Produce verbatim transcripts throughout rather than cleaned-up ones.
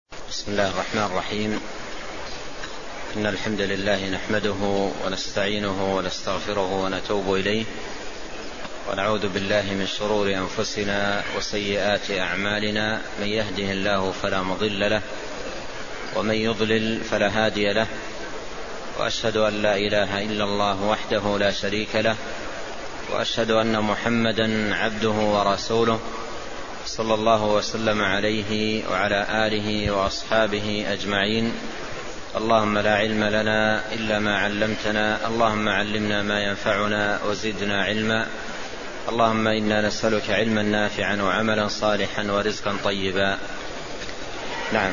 بسم الله الرحمن الرحيم. إن الحمد لله نحمده ونستعينه ونستغفره ونتوب إليه، ونعوذ بالله من شرور أنفسنا وسيئات أعمالنا. من يهده الله فلا مضل له، ومن يضلل فلا هادي له، وأشهد أن لا إله إلا الله وحده لا شريك له، وأشهد أن محمدا عبده ورسوله، صلى الله وسلم عليه وعلى آله وأصحابه أجمعين. اللهم لا علم لنا إلا ما علمتنا، اللهم علمنا ما ينفعنا وزدنا علما. اللهم إنا نسألك علما نافعا وعملا صالحا ورزقا طيبا. نعم.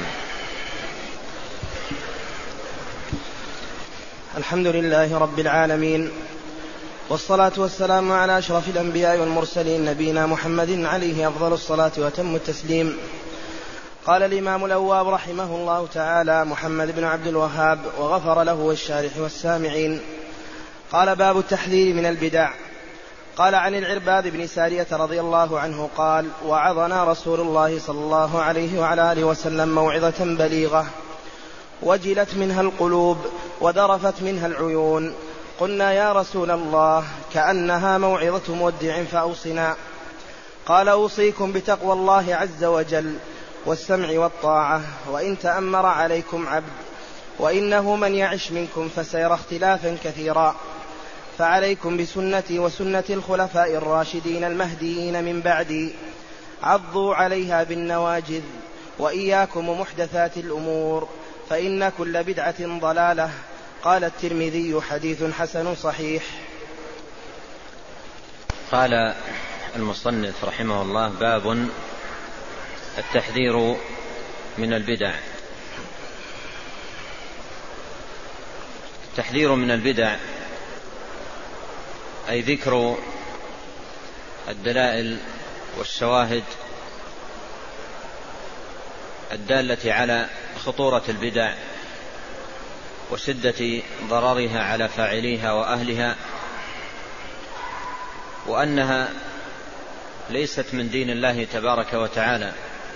الحمد لله رب العالمين، والصلاة والسلام على أشرف الأنبياء والمرسلين، نبينا محمد عليه أفضل الصلاة وأتم التسليم. قال الإمام الأواب رحمه الله تعالى محمد بن عبد الوهاب، وغفر له والشارح والسامعين. قال: باب التحذير من البدع. قال عن العرباض بن سارية رضي الله عنه قال: وعظنا رسول الله صلى الله عليه وعلى آله وسلم موعظة بليغة، وجلت منها القلوب وذرفت منها العيون. قلنا: يا رسول الله، كأنها موعظة مودع فأوصنا. قال: أوصيكم بتقوى الله عز وجل والسمع والطاعة، وإن تأمر عليكم عبد، وإنه من يعش منكم فسيرى اختلافا كثيرا، فعليكم بسنتي وسنة الخلفاء الراشدين المهديين من بعدي، عضوا عليها بالنواجذ، وإياكم ومحدثات الأمور، فإن كل بدعة ضلالة. قال الترمذي: حديث حسن صحيح. قال المصنف رحمه الله: باب التحذير من البدع. التحذير من البدع أي ذكر الدلائل والشواهد الدالة على خطورة البدع وشدة ضررها على فاعليها وأهلها، وأنها ليست من دين الله تبارك وتعالى،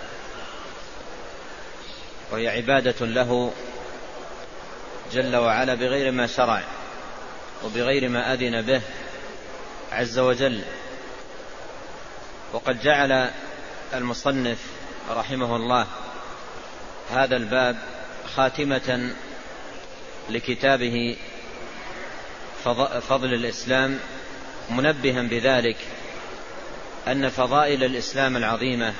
وهي عبادة له جل وعلا بغير ما شرع وبغير ما أذن به عز وجل. وقد جعل المصنف رحمه الله هذا الباب خاتمة لكتابه فضل الإسلام، منبها بذلك أن فضائل الإسلام العظيمة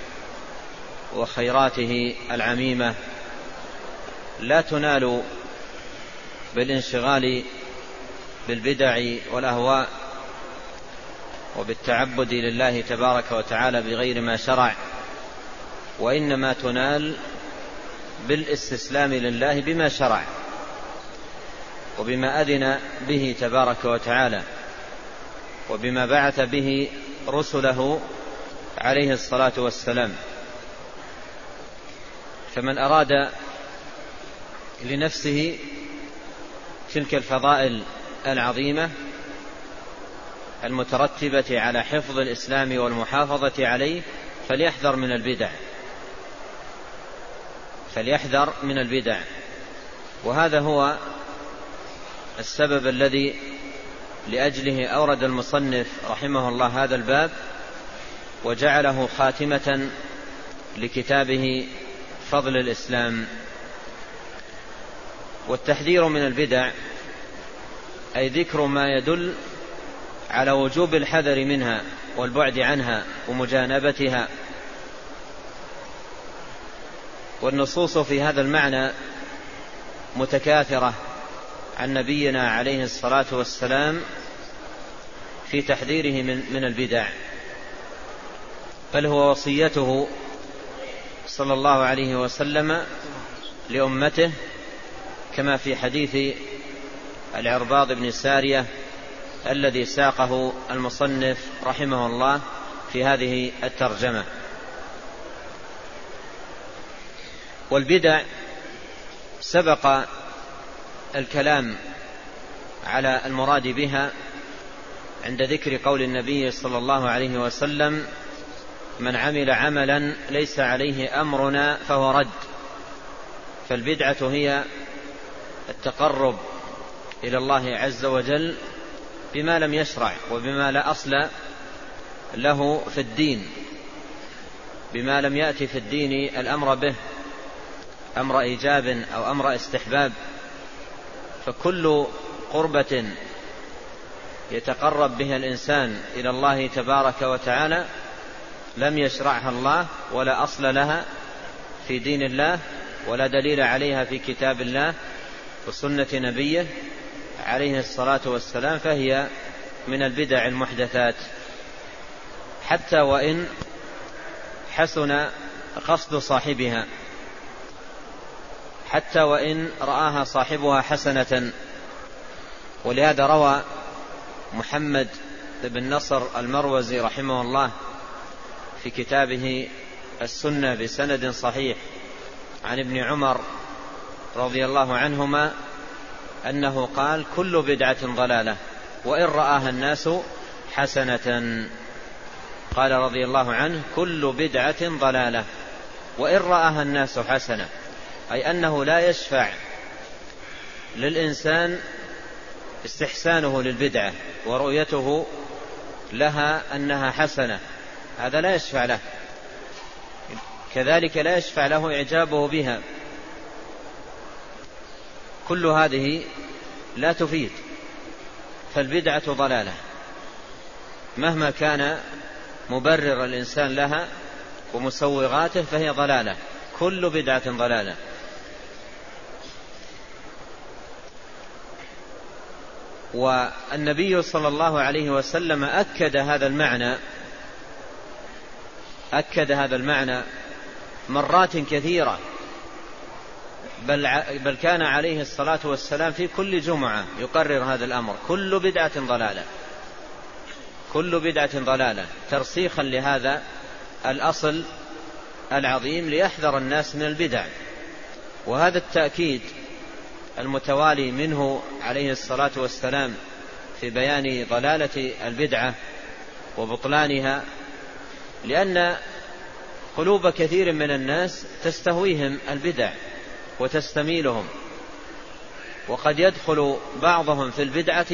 وخيراته العميمة لا تنال بالانشغال بالبدع والأهواء وبالتعبد لله تبارك وتعالى بغير ما شرع، وإنما تنال بالاستسلام لله بما شرع وبما أذن به تبارك وتعالى وبما بعث به رسله عليه الصلاة والسلام. فمن أراد لنفسه تلك الفضائل العظيمة المترتبة على حفظ الإسلام والمحافظة عليه فليحذر من البدع، فليحذر من البدع. وهذا هو السبب الذي لأجله أورد المصنف رحمه الله هذا الباب وجعله خاتمة لكتابه فضل الإسلام. والتحذير من البدع أي ذكر ما يدل على وجوب الحذر منها والبعد عنها ومجانبتها. والنصوص في هذا المعنى متكاثرة عن نبينا عليه الصلاة والسلام في تحذيره من, من البدع، بل هو وصيته صلى الله عليه وسلم لأمته، كما في حديث العرباض بن سارية الذي ساقه المصنف رحمه الله في هذه الترجمة. والبدع سبق الكلام على المراد بها عند ذكر قول النبي صلى الله عليه وسلم: من عمل عملا ليس عليه أمرنا فهو رد. فالبدعة هي التقرب إلى الله عز وجل بما لم يشرع وبما لا أصل له في الدين، بما لم يأتي في الدين الأمر به أمر إيجاب أو أمر استحباب. فكل قربة يتقرب بها الإنسان إلى الله تبارك وتعالى لم يشرعها الله ولا أصل لها في دين الله ولا دليل عليها في كتاب الله وسنة نبيه عليه الصلاة والسلام، فهي من البدع المحدثات، حتى وإن حسن قصد صاحبها، حتى وإن رآها صاحبها حسنة. ولهذا روى محمد بن نصر المروزي رحمه الله في كتابه السنة بسند صحيح عن ابن عمر رضي الله عنهما أنه قال: كل بدعة ضلالة وإن رآها الناس حسنة. قال رضي الله عنه: كل بدعة ضلالة وإن رآها الناس حسنة، أي أنه لا يشفع للإنسان استحسانه للبدعة ورؤيته لها أنها حسنة، هذا لا يشفع له. كذلك لا يشفع له إعجابه بها. كل هذه لا تفيد، فالبدعة ضلالة مهما كان مبرر الإنسان لها ومسوغاته، فهي ضلالة، كل بدعة ضلالة. والنبي صلى الله عليه وسلم أكد هذا المعنى أكد هذا المعنى مرات كثيرة، بل, بل كان عليه الصلاة والسلام في كل جمعة يقرر هذا الأمر: كل بدعة ضلالة، كل بدعة ضلالة، ترسيخا لهذا الأصل العظيم ليحذر الناس من البدع. وهذا التأكيد المتوالي منه عليه الصلاة والسلام في بيان ضلالة البدعة وبطلانها، لأن قلوب كثير من الناس تستهويهم البدع وتستميلهم، وقد يدخل بعضهم في البدعة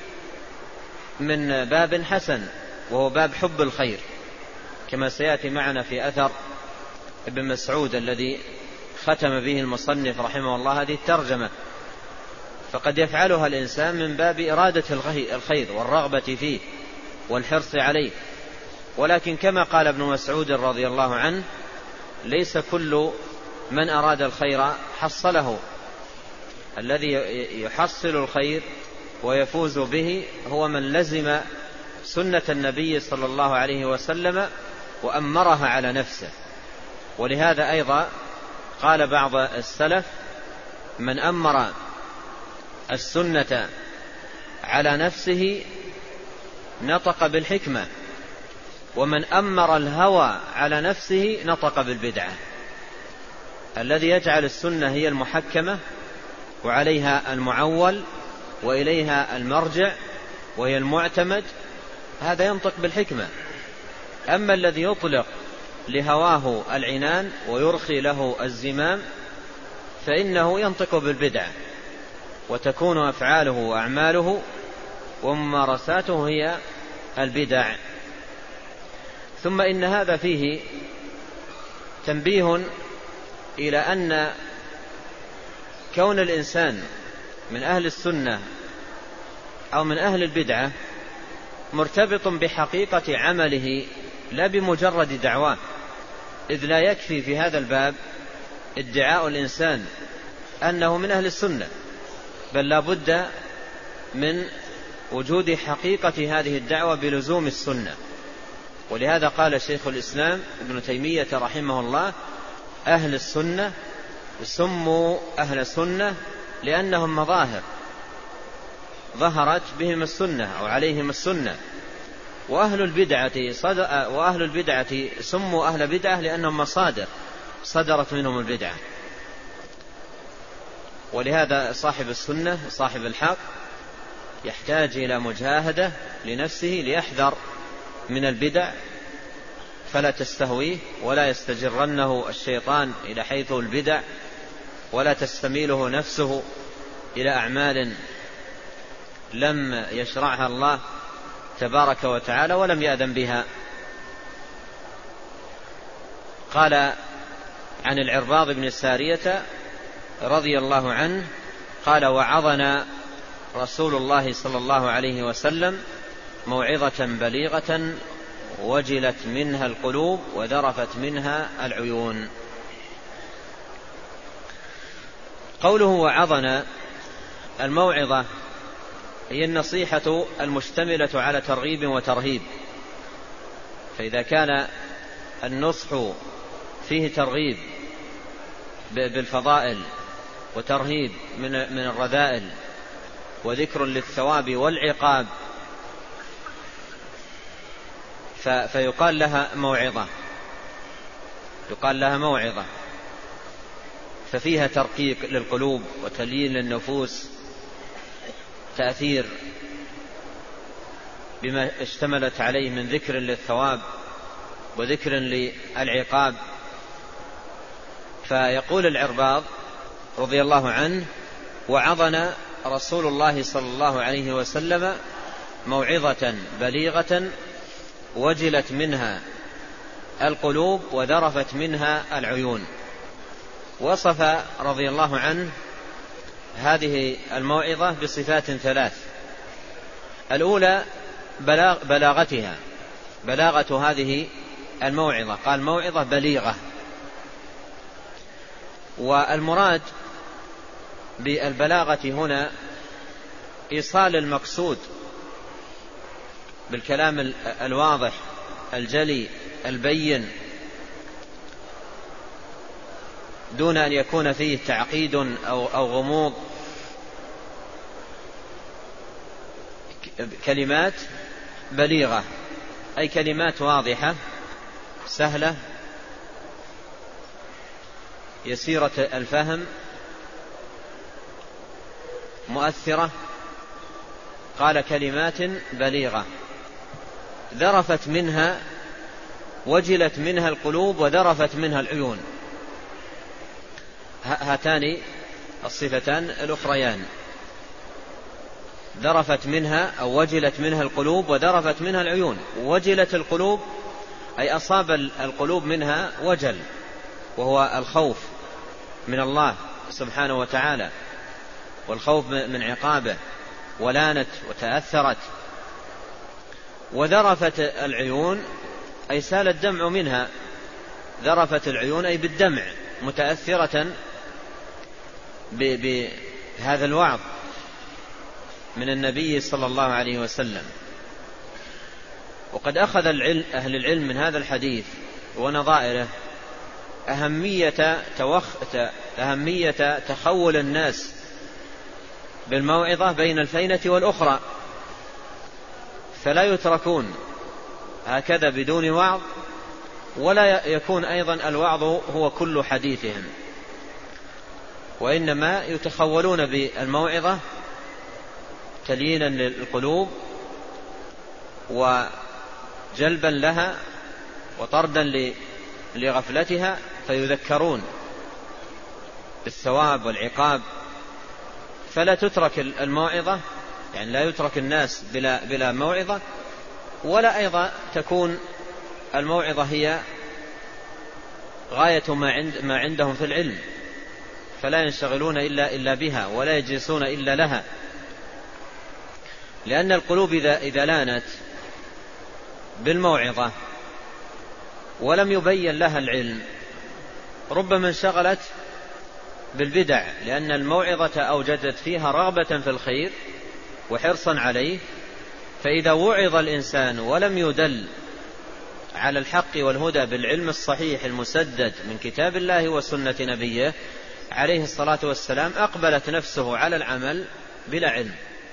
من باب حسن وهو باب حب الخير، كما سيأتي معنا في أثر ابن مسعود الذي ختم به المصنف رحمه الله هذه الترجمة. فقد يفعلها الإنسان من باب إرادة الخير والرغبة فيه والحرص عليه، ولكن كما قال ابن مسعود رضي الله عنه: ليس كل من أراد الخير حصله، الذي يحصل الخير ويفوز به هو من لزم سنة النبي صلى الله عليه وسلم وأمرها على نفسه. ولهذا أيضا قال بعض السلف: من أمر السنة على نفسه نطق بالحكمة، ومن أمر الهوى على نفسه نطق بالبدعة. الذي يجعل السنة هي المحكمة وعليها المعول وإليها المرجع وهي المعتمد، هذا ينطق بالحكمة. أما الذي يطلق لهواه العنان ويرخي له الزمام فإنه ينطق بالبدعة، وتكون أفعاله وأعماله وممارساته هي البدع. ثم إن هذا فيه تنبيه إلى أن كون الإنسان من أهل السنة أو من أهل البدعة مرتبط بحقيقة عمله لا بمجرد دعواه، إذ لا يكفي في هذا الباب ادعاء الإنسان أنه من أهل السنة، بل لا بد من وجود حقيقة هذه الدعوة بلزوم السنة. ولهذا قال شيخ الإسلام ابن تيمية رحمه الله: أهل السنة سموا أهل سنة لأنهم مظاهر ظهرت بهم السنة أو عليهم السنة، وأهل البدعة وأهل البدعة سموا أهل بدعة لأنهم مصادر صدرت منهم البدعة. ولهذا صاحب السنة صاحب الحق يحتاج إلى مجاهدة لنفسه ليحذر من البدع فلا تستهويه ولا يستجرنه الشيطان إلى حيث البدع ولا تستميله نفسه إلى أعمال لم يشرعها الله تبارك وتعالى ولم يأذن بها. قال عن العرباض بن سارية رضي الله عنه قال: وعظنا رسول الله صلى الله عليه وسلم موعظة بليغة وجلت منها القلوب وذرفت منها العيون. قوله وعظنا، الموعظة هي النصيحة المشتملة على ترغيب وترهيب، فإذا كان النصح فيه ترغيب بالفضائل وترهيب من الرذائل وذكر للثواب والعقاب فيقال لها موعظة، يقال لها موعظة، ففيها ترقيق للقلوب وتليين للنفوس، تأثير بما اشتملت عليه من ذكر للثواب وذكر للعقاب. فيقول العرباض رضي الله عنه: وعظنا رسول الله صلى الله عليه وسلم موعظة بليغة وجلت منها القلوب وذرفت منها العيون. وصف رضي الله عنه هذه الموعظة بصفات ثلاث: الأولى بلاغ بلاغتها، بلاغة هذه الموعظة، قال موعظة بليغة. والمراد بالبلاغة هنا إيصال المقصود بالكلام الواضح الجلي البين دون أن يكون فيه تعقيد أو, أو غموض. كلمات بليغة أي كلمات واضحة سهلة يسيرة الفهم مؤثرة. قال كلمات بليغة ذرفت منها وجلت منها القلوب وذرفت منها العيون. هاتان الصفتان الأخريان، ذرفت منها أو وجلت منها القلوب وذرفت منها العيون. وجلت القلوب أي أصاب القلوب منها وجل، وهو الخوف من الله سبحانه وتعالى والخوف من عقابه، ولانت وتأثرت. وذرفت العيون أي سال الدمع منها، ذرفت العيون أي بالدمع، متأثرة بهذا الوعظ من النبي صلى الله عليه وسلم. وقد أخذ العلم أهل العلم من هذا الحديث ونظائره أهمية, توخ... أهمية تخول الناس بالموعظة بين الفينة والأخرى، فلا يتركون هكذا بدون وعظ، ولا يكون أيضا الوعظ هو كل حديثهم، وإنما يتخولون بالموعظة تليينا للقلوب وجلبا لها وطردا لغفلتها، فيذكرون بالثواب والعقاب. فلا تترك الموعظة، يعني لا يترك الناس بلا, بلا موعظة، ولا أيضا تكون الموعظة هي غاية ما, عند ما عندهم في العلم، فلا ينشغلون إلا, إلا بها ولا يجلسون إلا لها. لأن القلوب إذا, إذا لانت بالموعظة ولم يبين لها العلم ربما انشغلت بالبدع، لأن الموعظة أوجدت فيها رغبة في الخير وحرصا عليه. فإذا وعظ الإنسان ولم يدل على الحق والهدى بالعلم الصحيح المسدد من كتاب الله وسنة نبيه عليه الصلاة والسلام، أقبلت نفسه على العمل بلا علم.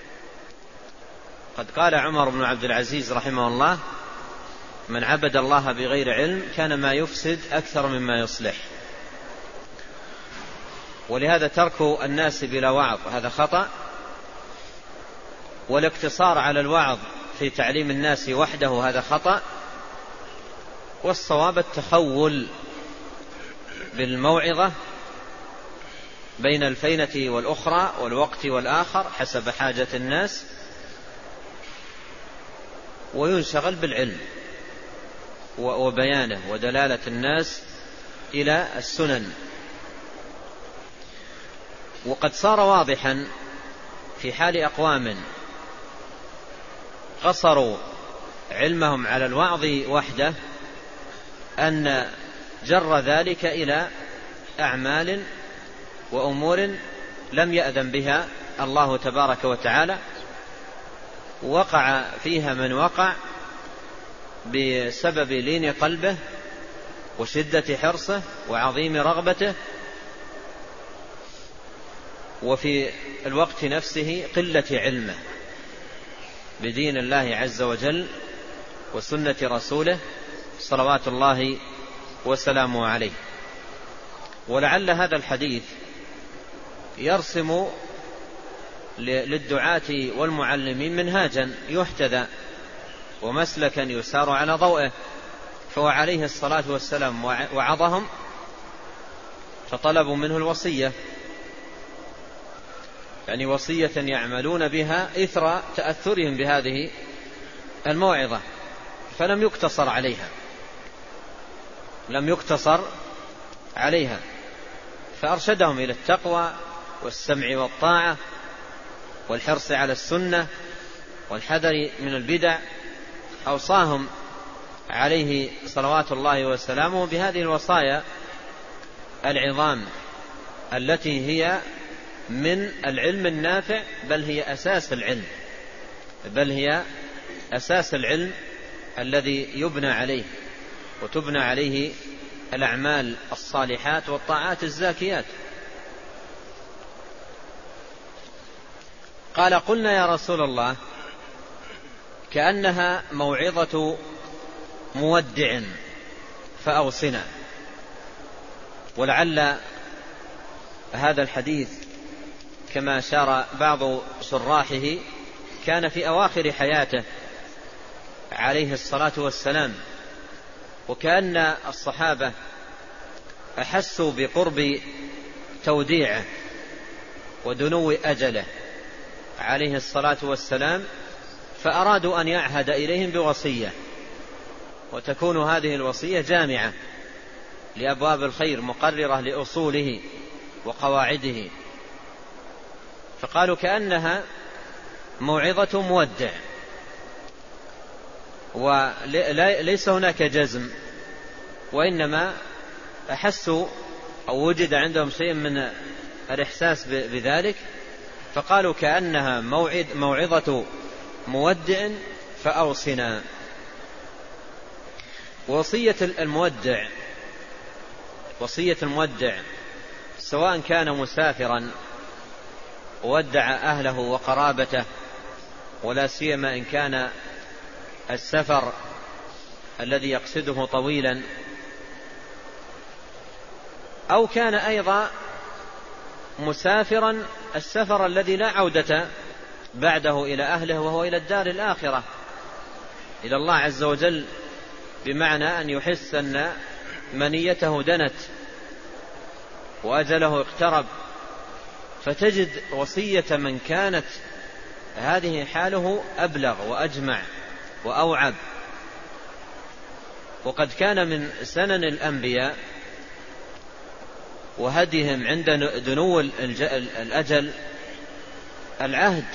قد قال عمر بن عبد العزيز رحمه الله: من عبد الله بغير علم كان ما يفسد أكثر مما يصلح. ولهذا ترك الناس بلا وعظ هذا خطأ، والاقتصار على الوعظ في تعليم الناس وحده هذا خطأ، والصواب التخول بالموعظة بين الفينة والأخرى والوقت والآخر حسب حاجة الناس، وينشغل بالعلم وبيانه ودلالة الناس إلى السنن. وقد صار واضحا في حال أقوام قصروا علمهم على الوعظ وحده أن جر ذلك إلى أعمال وأمور لم يأذن بها الله تبارك وتعالى، وقع فيها من وقع بسبب لين قلبه وشدة حرصه وعظيم رغبته، وفي الوقت نفسه قلة علمه بدين الله عز وجل وسنة رسوله صلوات الله وسلامه عليه. ولعل هذا الحديث يرسم للدعاة والمعلمين منهاجا يحتذى ومسلكا يسار على ضوئه، فهو عليه الصلاة والسلام وعظهم فطلبوا منه الوصية، يعني وصية يعملون بها إثر تأثرهم بهذه الموعظة، فلم يقتصر عليها لم يقتصر عليها فأرشدهم إلى التقوى والسمع والطاعة والحرص على السنة والحذر من البدع. أوصاهم عليه صلوات الله وسلامه بهذه الوصايا العظام التي هي من العلم النافع، بل هي أساس العلم بل هي أساس العلم الذي يبنى عليه وتبنى عليه الأعمال الصالحات والطاعات الزاكيات. قال: قلنا يا رسول الله كأنها موعظة مودع فأوصنا. ولعل هذا الحديث كما أشار بعض شراحه كان في أواخر حياته عليه الصلاة والسلام، وكأن الصحابة أحسوا بقرب توديعه ودنو أجله عليه الصلاة والسلام، فأرادوا أن يعهد إليهم بوصية، وتكون هذه الوصية جامعة لأبواب الخير مقررة لأصوله وقواعده، فقالوا كأنها موعظة مودع، وليس هناك جزم، وإنما أحسوا أو وجد عندهم شيء من الإحساس بذلك، فقالوا كأنها موعد موعظة مودع فأوصنا. وصية المودع وصية المودع سواء كان مسافرا ودع أهله وقرابته، ولا سيما إن كان السفر الذي يقصده طويلا، أو كان أيضا مسافرا السفر الذي لا عودة بعده إلى أهله، وهو إلى الدار الآخرة إلى الله عز وجل، بمعنى أن يحس أن منيته دنت وأجله اقترب، فتجد وصية من كانت هذه حاله أبلغ وأجمع وأوعب. وقد كان من سنن الأنبياء وهديهم عند دنو الأجل العهد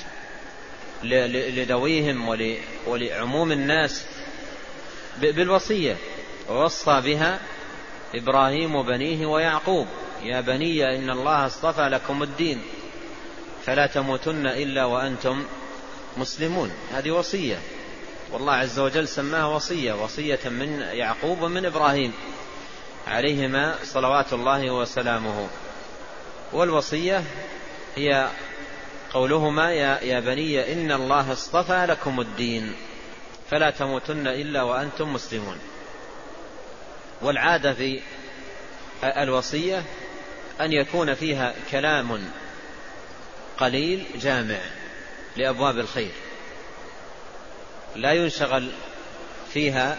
لذويهم ولعموم الناس بالوصية، ووصى بها إبراهيم وبنيه ويعقوب: يا بني إن الله اصطفى لكم الدين فلا تموتن إلا وأنتم مسلمون. هذه وصية، والله عز وجل سماها وصية، وصية من يعقوب ومن إبراهيم عليهما صلوات الله وسلامه. والوصية هي قولهما: يا بني إن الله اصطفى لكم الدين فلا تموتن إلا وأنتم مسلمون. والعادة في الوصية أن يكون فيها كلام قليل جامع لأبواب الخير، لا ينشغل فيها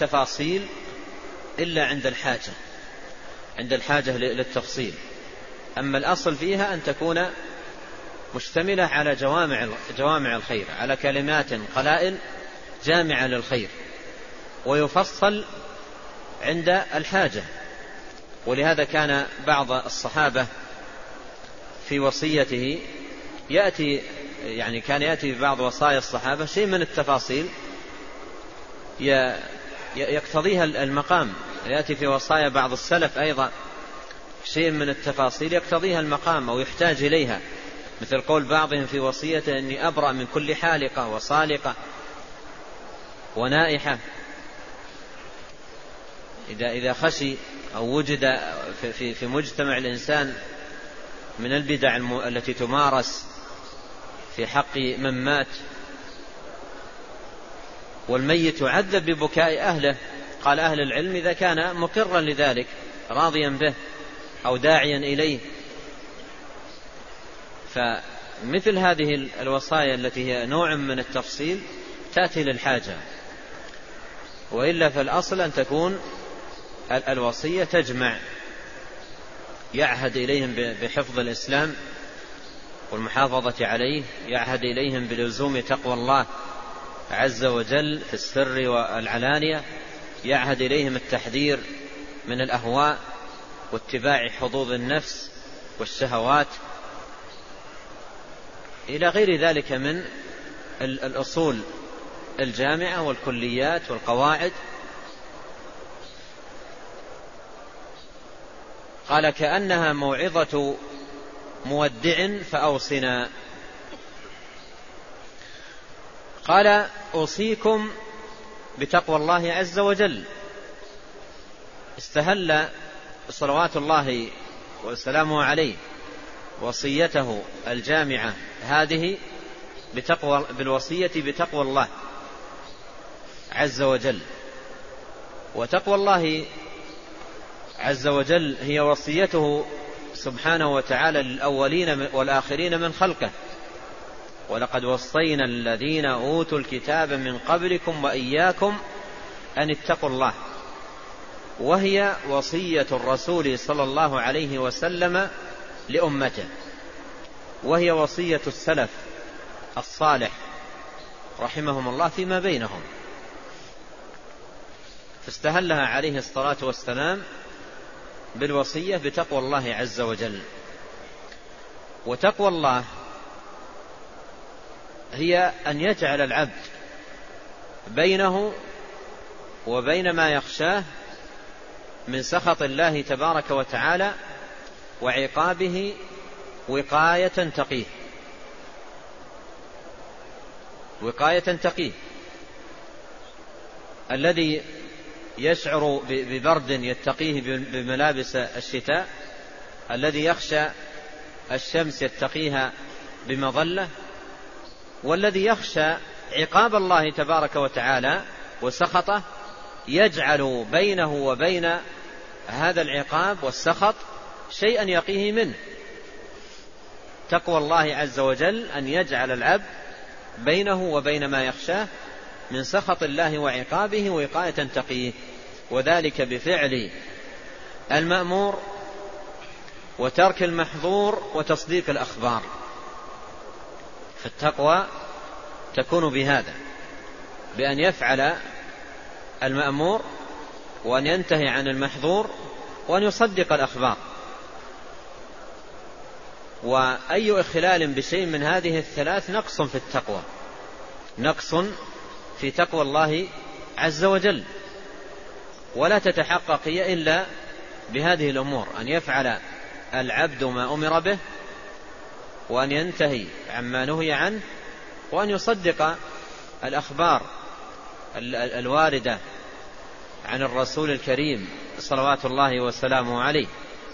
بالتفاصيل إلا عند الحاجة عند الحاجة للتفصيل. أما الأصل فيها أن تكون مشتملة على جوامع جوامع الخير، على كلمات قلائل جامعة للخير، ويفصل عند الحاجة. ولهذا كان بعض الصحابة في وصيته يأتي يعني كان يأتي في بعض وصايا الصحابة شيء من التفاصيل يقتضيها المقام، يأتي في وصايا بعض السلف أيضا شيء من التفاصيل يقتضيها المقام أو يحتاج إليها، مثل قول بعضهم في وصيته أني أبرأ من كل حالقة وصالقة ونائحة. إذا إذا خشي أو وجد في في مجتمع الإنسان من البدع التي تمارس في حق من مات والميت يعذب ببكاء أهله، قال أهل العلم إذا كان مقرا لذلك راضيا به أو داعيا إليه، فمثل هذه الوصايا التي هي نوع من التفصيل تأتي للحاجة، وإلا فالأصل أن تكون الوصية تجمع، يعهد إليهم بحفظ الإسلام والمحافظة عليه، يعهد إليهم بلزوم تقوى الله عز وجل في السر والعلانية، يعهد إليهم التحذير من الأهواء واتباع حظوظ النفس والشهوات إلى غير ذلك من الأصول الجامعة والكليات والقواعد. قال كأنها موعظة مودع فأوصنا. قال أوصيكم بتقوى الله عز وجل. استهل صلوات الله وسلامه عليه وصيته الجامعة هذه بتقوى بالوصية بتقوى الله عز وجل. وتقوى الله عز وجل هي وصيته سبحانه وتعالى للأولين والآخرين من خلقه، ولقد وصينا الذين أوتوا الكتاب من قبلكم وإياكم أن اتقوا الله. وهي وصية الرسول صلى الله عليه وسلم لأمته، وهي وصية السلف الصالح رحمهم الله فيما بينهم، فاستهلها عليه الصلاة والسلام بالوصية بتقوى الله عز وجل. وتقوى الله هي أن يجعل العبد بينه وبين ما يخشاه من سخط الله تبارك وتعالى وعقابه وقاية تقيه، وقاية تقيه. الذي يشعر ببرد يتقيه بملابس الشتاء، الذي يخشى الشمس يتقيها بمظلة، والذي يخشى عقاب الله تبارك وتعالى وسخطه يجعل بينه وبين هذا العقاب والسخط شيئا يقيه منه. تقوى الله عز وجل أن يجعل العبد بينه وبين ما يخشاه من سخط الله وعقابه وقاية تقيه، وذلك بفعل المأمور وترك المحظور وتصديق الأخبار. فالتقوى تكون بهذا، بأن يفعل المأمور وأن ينتهي عن المحظور وأن يصدق الأخبار. وأي إخلال بشيء من هذه الثلاث نقص في التقوى، نقص في تقوى الله عز وجل، ولا تتحقق هي إلا بهذه الأمور: أن يفعل العبد ما أمر به، وأن ينتهي عما نهي عنه، وأن يصدق الأخبار الواردة عن الرسول الكريم صلوات الله وسلامه عليه.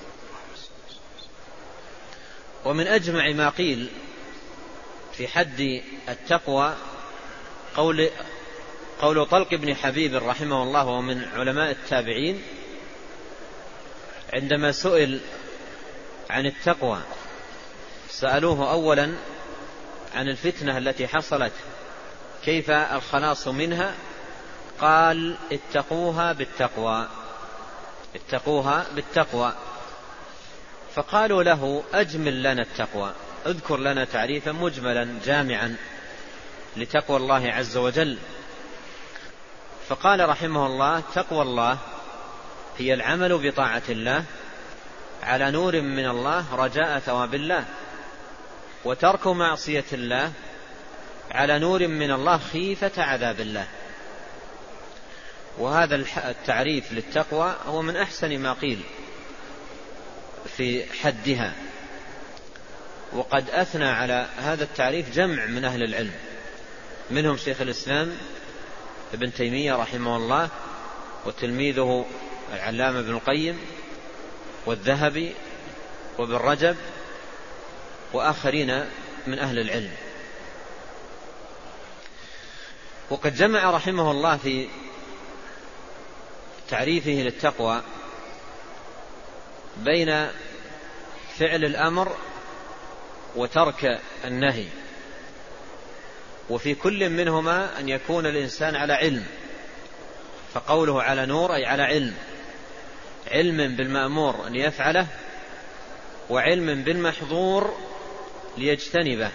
ومن أجمع ما قيل في حد التقوى قول قول طلق بن حبيب رحمه الله ومن علماء التابعين عندما سئل عن التقوى، سألوه أولا عن الفتنة التي حصلت كيف الخلاص منها، قال: اتقوها بالتقوى، اتقوها بالتقوى. فقالوا له أجمل لنا التقوى، اذكر لنا تعريفا مجملا جامعا لتقوى الله عز وجل. فقال رحمه الله: تقوى الله هي العمل بطاعة الله على نور من الله رجاء ثواب الله، وترك معصية الله على نور من الله خيفة عذاب الله. وهذا التعريف للتقوى هو من أحسن ما قيل في حدها، وقد أثنى على هذا التعريف جمع من أهل العلم، منهم شيخ الإسلام ابن تيمية رحمه الله، وتلميذه العلامة ابن القيم، والذهبي، وابن رجب، وآخرين من أهل العلم. وقد جمع رحمه الله في تعريفه للتقوى بين فعل الأمر وترك النهي، وفي كل منهما أن يكون الإنسان على علم. فقوله على نور أي على علم، علم بالمأمور أن يفعله، وعلم بالمحظور ليجتنبه.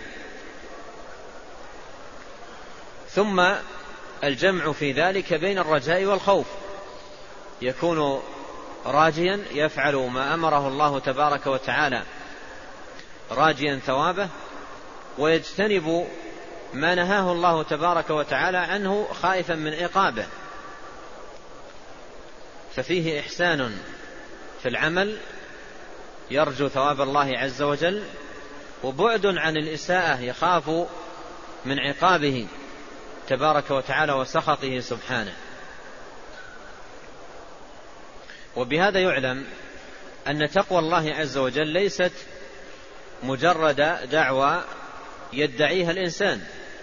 ثم الجمع في ذلك بين الرجاء والخوف، يكون راجيا يفعل ما أمره الله تبارك وتعالى راجيا ثوابه، ويجتنب ما نهاه الله تبارك وتعالى عنه خائفا من عقابه. ففيه إحسان في العمل يرجو ثواب الله عز وجل، وبعد عن الإساءة يخاف من عقابه تبارك وتعالى وسخطه سبحانه. وبهذا يعلم أن تقوى الله عز وجل ليست مجرد دعوى يدعيها الإنسان،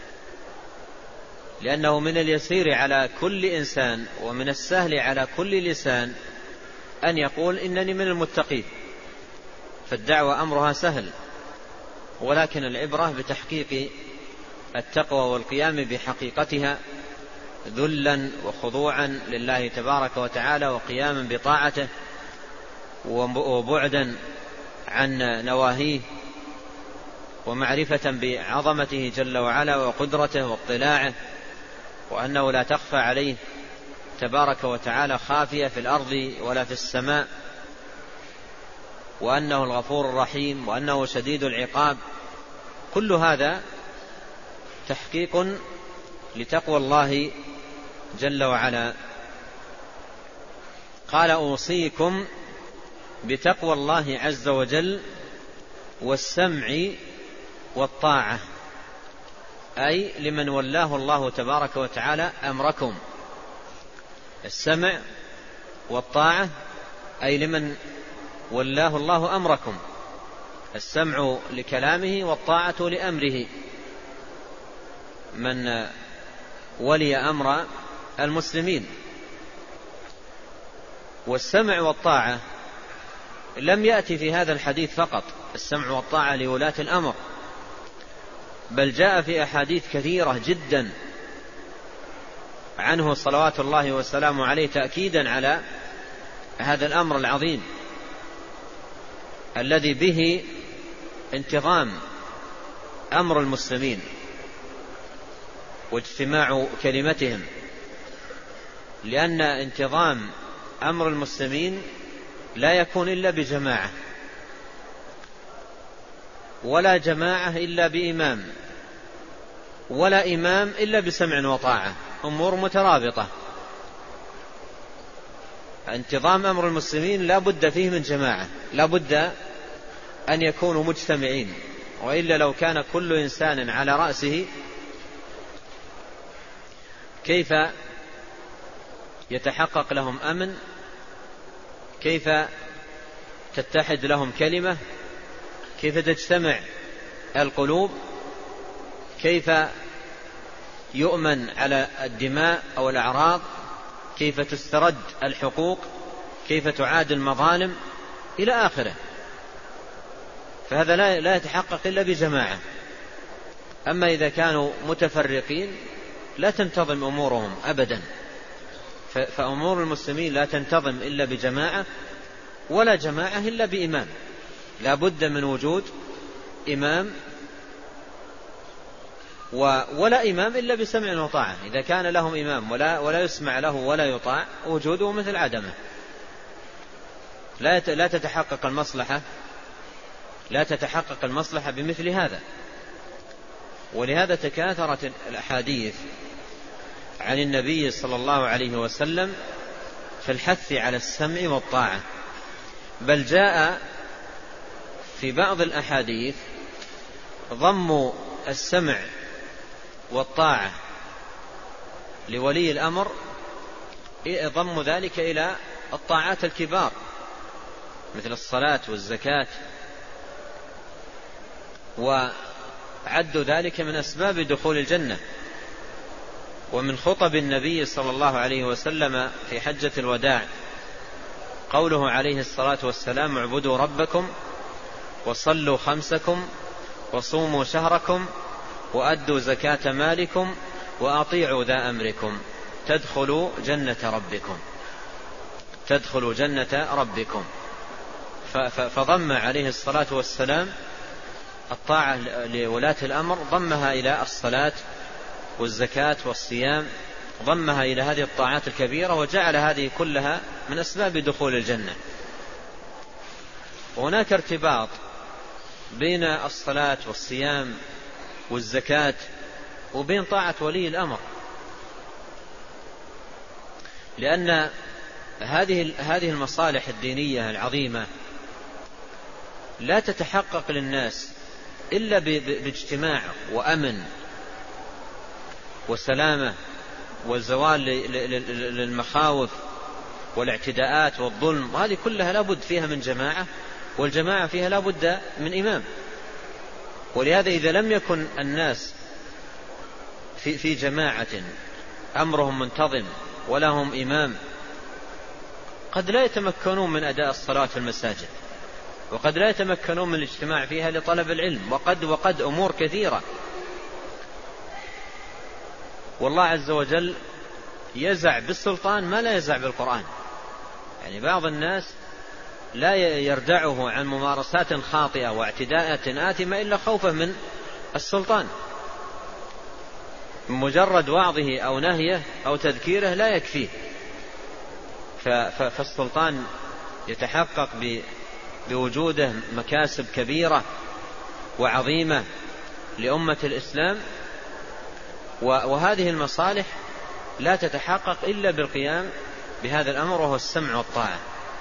لأنه من اليسير على كل إنسان ومن السهل على كل لسان أن يقول إنني من المتقين، فالدعوة أمرها سهل، ولكن العبرة بتحقيق التقوى والقيام بحقيقتها ذلا وخضوعا لله تبارك وتعالى، وقياما بطاعته، وبعدا عن نواهيه، ومعرفة بعظمته جل وعلا وقدرته واطلاعه، وأنه لا تخفى عليه تبارك وتعالى خافية في الأرض ولا في السماء، وأنه الغفور الرحيم، وأنه شديد العقاب. كل هذا تحقيق لتقوى الله جل وعلا. قال: أوصيكم بتقوى الله عز وجل والسمع والطاعة، أي لمن ولاه الله تبارك وتعالى أمركم. السمع والطاعة أي لمن ولاه الله أمركم، السمع لكلامه والطاعة لأمره، من ولي أمر المسلمين. والسمع والطاعة لم يأتي في هذا الحديث فقط السمع والطاعة لولاة الأمر، بل جاء في أحاديث كثيرة جدا عنه صلوات الله وسلامه عليه تأكيدا على هذا الأمر العظيم الذي به انتظام أمر المسلمين واجتماع كلمتهم، لأن انتظام أمر المسلمين لا يكون إلا بجماعة، ولا جماعة إلا بإمام، ولا إمام إلا بسمع وطاعة، أمور مترابطة. انتظام أمر المسلمين لا بد فيه من جماعة، لا بد أن يكونوا مجتمعين، وإلا لو كان كل إنسان على رأسه كيف يتحقق لهم أمن؟ كيف تتحد لهم كلمة؟ كيف تجتمع القلوب؟ كيف يؤمن على الدماء أو الأعراض؟ كيف تسترد الحقوق؟ كيف تعاد المظالم؟ إلى آخره. فهذا لا يتحقق إلا بجماعة. أما إذا كانوا متفرقين لا تنتظم أمورهم أبدا، فأمور المسلمين لا تنتظم إلا بجماعة، ولا جماعة إلا بإمام. لا بد من وجود إمام، ولا إمام إلا بسمع وطاعة. إذا كان لهم إمام ولا, ولا يسمع له ولا يطاع وجوده مثل عدمه، لا لا تتحقق المصلحة لا تتحقق المصلحة بمثل هذا. ولهذا تكاثرت الأحاديث عن النبي صلى الله عليه وسلم في الحث على السمع والطاعة، بل جاء في بعض الأحاديث ضم السمع والطاعة لولي الأمر، ضم ذلك إلى الطاعات الكبار مثل الصلاة والزكاة، وعدوا ذلك من أسباب دخول الجنة. ومن خطب النبي صلى الله عليه وسلم في حجة الوداع قوله عليه الصلاة والسلام: اعبدوا ربكم وصلوا خمسكم وصوموا شهركم وأدوا زكاة مالكم وأطيعوا ذا أمركم تدخلوا جنة ربكم تدخلوا جنة ربكم. فضم عليه الصلاة والسلام الطاعة لولاة الأمر، ضمها إلى الصلاة والزكاة والصيام، ضمها إلى هذه الطاعات الكبيرة، وجعل هذه كلها من أسباب دخول الجنة. وهناك ارتباط بين الصلاة والصيام والزكاة وبين طاعة ولي الأمر، لأن هذه هذه المصالح الدينية العظيمة لا تتحقق للناس إلا باجتماع وأمن وسلامة والزوال للمخاوف والاعتداءات والظلم، وهذه كلها لا بد فيها من جماعة، والجماعة فيها لا بد من إمام. ولهذا إذا لم يكن الناس في, في جماعة أمرهم منتظم ولهم إمام، قد لا يتمكنون من أداء الصلاة في المساجد، وقد لا يتمكنون من الاجتماع فيها لطلب العلم، وقد وقد أمور كثيرة. والله عز وجل يزع بالسلطان ما لا يزع بالقرآن. يعني بعض الناس لا يردعه عن ممارسات خاطئة واعتداءات آثمة إلا خوفه من السلطان، مجرد وعظه أو نهيه أو تذكيره لا يكفيه. فالسلطان يتحقق بوجوده مكاسب كبيرة وعظيمة لأمة الإسلام، وهذه المصالح لا تتحقق إلا بالقيام بهذا الأمر، وهو السمع والطاعة.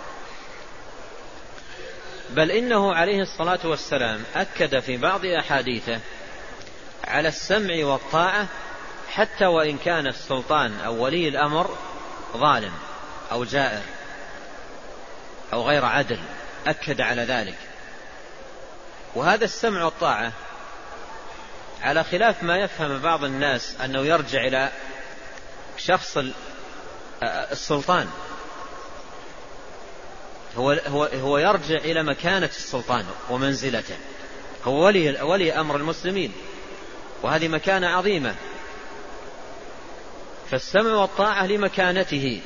بل إنه عليه الصلاة والسلام أكد في بعض أحاديثه على السمع والطاعة حتى وإن كان السلطان أو ولي الأمر ظالم أو جائر أو غير عدل، أكد على ذلك. وهذا السمع والطاعة على خلاف ما يفهم بعض الناس أنه يرجع إلى شخص السلطان، هو, هو, هو يرجع إلى مكانة السلطان ومنزلته، هو ولي, ولي أمر المسلمين، وهذه مكانة عظيمة. فالسمع والطاعة لمكانته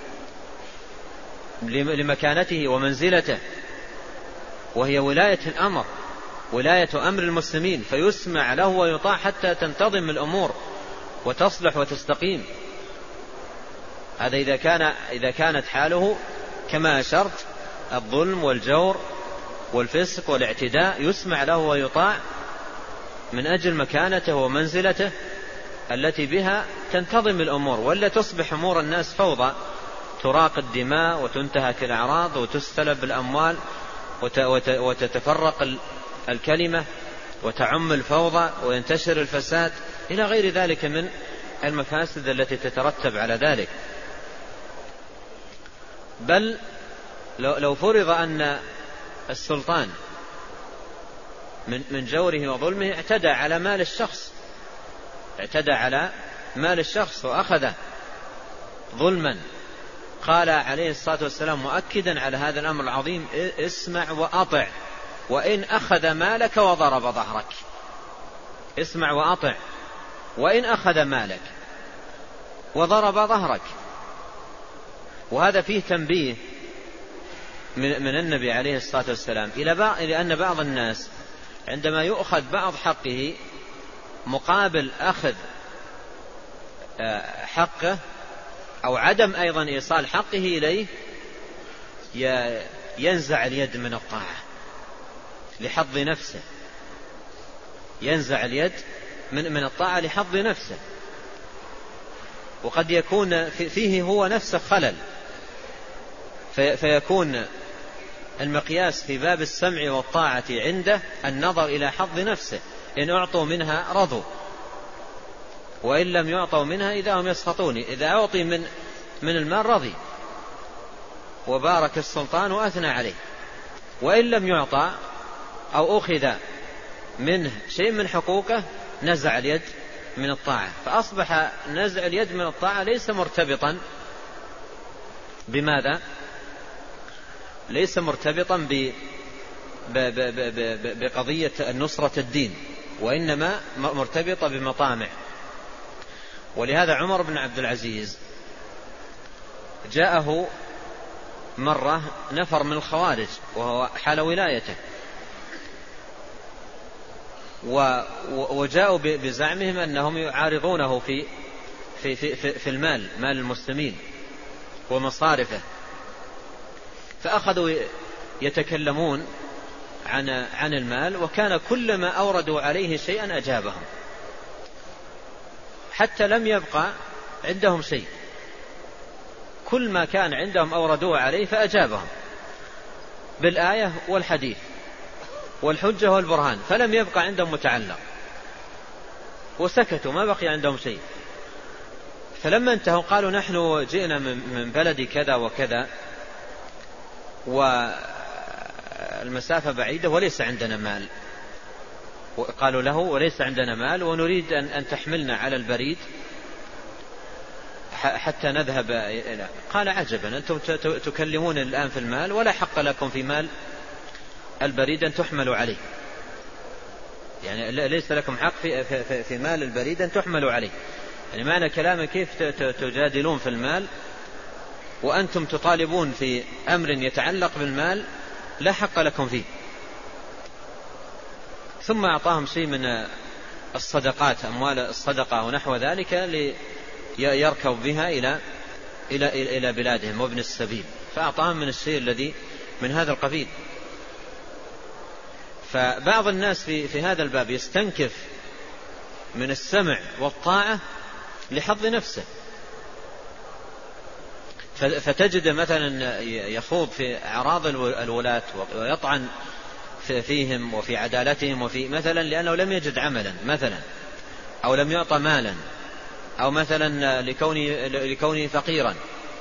لمكانته ومنزلته، وهي ولاية الأمر، ولاية أمر المسلمين، فيسمع له ويطاع حتى تنتظم الأمور وتصلح وتستقيم. هذا إذا كان إذا كانت حاله كما أشرت الظلم والجور والفسق والاعتداء، يسمع له ويطاع من أجل مكانته ومنزلته التي بها تنتظم الأمور، ولا تصبح أمور الناس فوضى، تراق الدماء وتنتهك الأعراض وتستلب الأموال وتتفرق الكلمة وتعم الفوضى وينتشر الفساد إلى غير ذلك من المفاسد التي تترتب على ذلك. بل لو فرض أن السلطان من جوره وظلمه اعتدى على مال الشخص اعتدى على مال الشخص وأخذه ظلما، قال عليه الصلاة والسلام مؤكدا على هذا الأمر العظيم: اسمع وأطع وإن أخذ مالك وضرب ظهرك. اسمع وأطع وإن أخذ مالك وضرب ظهرك. وهذا فيه تنبيه من النبي عليه الصلاة والسلام إلى أن بعض الناس عندما يؤخذ بعض حقه مقابل أخذ حقه أو عدم أيضا إيصال حقه إليه ينزع اليد من الطاعة لحظ نفسه، ينزع اليد من من الطاعة لحظ نفسه، وقد يكون فيه هو نفسه خلل، فيكون المقياس في باب السمع والطاعة عنده النظر إلى حظ نفسه، إن أعطوا منها رضوا وإن لم يعطوا منها إذا هم يسخطون. إذا أعطي من من المال رضي وبارك السلطان وأثنى عليه، وإن لم يعطى أو أخذ منه شيء من حقوقه نزع اليد من الطاعة. فأصبح نزع اليد من الطاعة ليس مرتبطا بماذا؟ ليس مرتبطا بقضية النصرة الدين، وإنما مرتبطة بمطامع. ولهذا عمر بن عبد العزيز جاءه مرة نفر من الخوارج وهو حال ولايته، وجاءوا بزعمهم أنهم يعارضونه في في في في المال، مال المسلمين ومصارفه، فأخذوا يتكلمون عن عن المال، وكان كلما أوردوا عليه شيئا أجابهم حتى لم يبقى عندهم شيء، كل ما كان عندهم أوردوه عليه فأجابهم بالآية والحديث والحجة والبرهان، فلم يبقى عندهم متعلق وسكتوا، ما بقي عندهم شيء. فلما انتهوا قالوا نحن جئنا من بلد كذا وكذا والمسافة بعيدة وليس عندنا مال، قالوا له وليس عندنا مال ونريد أن تحملنا على البريد حتى نذهب إلى. قال عجبا، أنتم تكلمون الآن في المال ولا حق لكم في مال البريد أن تحملوا عليه، يعني ليس لكم حق في, في, في مال البريد أن تحملوا عليه. يعني معنى كلامه كيف تجادلون في المال وأنتم تطالبون في أمر يتعلق بالمال لا حق لكم فيه. ثم أعطاهم شيء من الصدقات، أموال الصدقة ونحو ذلك ليركب بها إلى إلى إلى بلادهم وابن السبيل، فأعطاهم من الشيء الذي من هذا القبيل. فبعض الناس في في هذا الباب يستنكف من السمع والطاعة لحظ نفسه، فتجد مثلا يخوض في أعراض الولاة ويطعن فيهم وفي عدالتهم، وفي مثلا لأنه لم يجد عملا مثلا، أو لم يعطى مالا، أو مثلا لكونه, لكونه فقيرا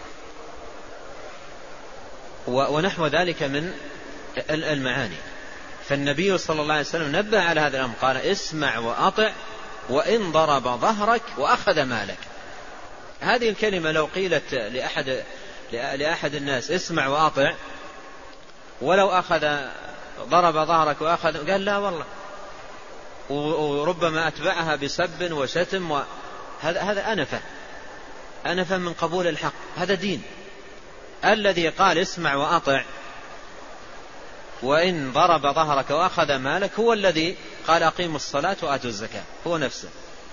ونحو ذلك من المعاني. فالنبي صلى الله عليه وسلم نبه على هذا الأمر، قال اسمع وأطع وإن ضرب ظهرك وأخذ مالك. هذه الكلمة لو قيلت لأحد, لأحد الناس اسمع وأطع ولو أخذ ضرب ظهرك وأخذ، قال لا والله، وربما أتبعها بسب وشتم، وهذا هذا أنفة أنفة من قبول الحق. هذا دين. الذي قال اسمع وأطع وإن ضرب ظهرك وأخذ مالك هو الذي قال أقيموا الصلاة وآتوا الزكاة، هو نفسه.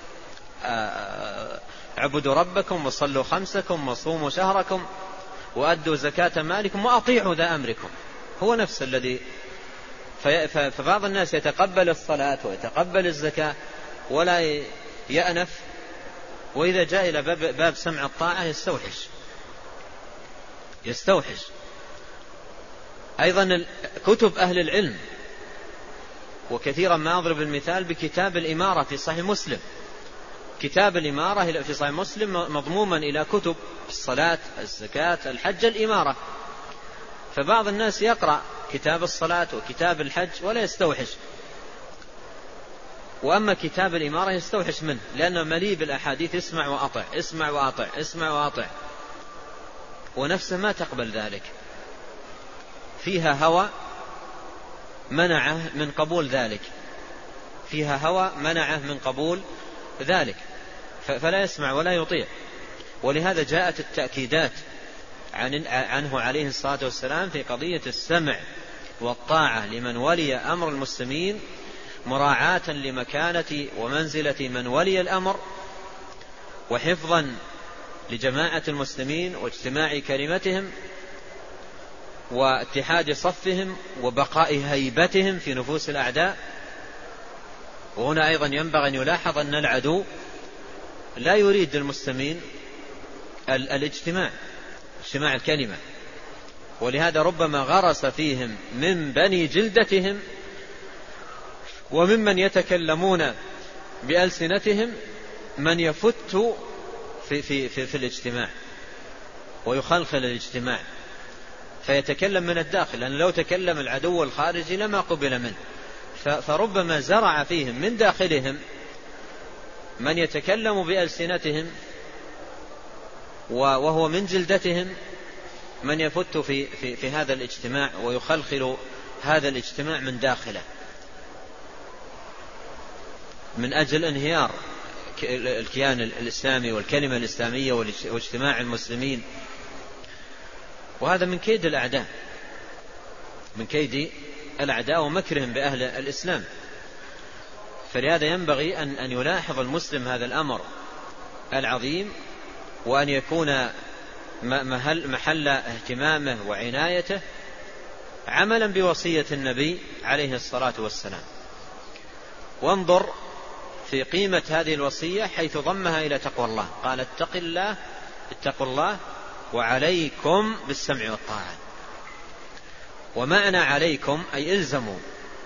اعبدوا ربكم وصلوا خمسكم وصوموا شهركم وأدوا زكاة مالكم وأطيعوا ذا أمركم، هو نفس الذي. فبعض الناس يتقبل الصلاة ويتقبل الزكاة ولا يأنف، وإذا جاء إلى باب, باب سمع الطاعة يستوحش يستوحش أيضا كتب أهل العلم. وكثيرا ما أضرب المثال بكتاب الإمارة في صحيح مسلم. كتاب الإمارة في صحيح مسلم مضموما إلى كتب الصلاة الزكاة الحج الإمارة، فبعض الناس يقرأ كتاب الصلاة وكتاب الحج ولا يستوحش، وأما كتاب الإمارة يستوحش منه لأنه مليء بالأحاديث اسمع وأطع اسمع وأطع اسمع وأطع، ونفسه ما تقبل ذلك، فيها هوى منعه من قبول ذلك، فيها هوى منعه من قبول ذلك، فلا يسمع ولا يطيع. ولهذا جاءت التأكيدات عنه عليه الصلاة والسلام في قضية السمع والطاعة لمن ولي أمر المسلمين، مراعاة لمكانة ومنزلة من ولي الأمر، وحفظا لجماعة المسلمين واجتماع كلمتهم واتحاد صفهم وبقاء هيبتهم في نفوس الأعداء. وهنا أيضا ينبغي أن يلاحظ أن العدو لا يريد للمسلمين الاجتماع اجتماع الكلمة، ولهذا ربما غرس فيهم من بني جلدتهم وممن يتكلمون بألسنتهم من يفت في, في, في, في الاجتماع ويخلخل الاجتماع، فيتكلم من الداخل، لأن لو تكلم العدو الخارجي لما قبل منه. فربما زرع فيهم من داخلهم من يتكلم بألسنتهم وهو من جلدتهم من يفت في, في, في هذا الاجتماع ويخلخل هذا الاجتماع من داخله من أجل انهيار الكيان الإسلامي والكلمة الإسلامية واجتماع المسلمين. وهذا من كيد الأعداء من كيد الأعداء ومكرهم بأهل الإسلام. فلهذا ينبغي أن أن يلاحظ المسلم هذا الأمر العظيم، وأن يكون محل اهتمامه وعنايته عملا بوصية النبي عليه الصلاة والسلام. وانظر في قيمة هذه الوصية حيث ضمها إلى تقوى الله، قال اتق الله اتقوا الله وعليكم بالسمع والطاعة. ومعنى عليكم أي إلزموا،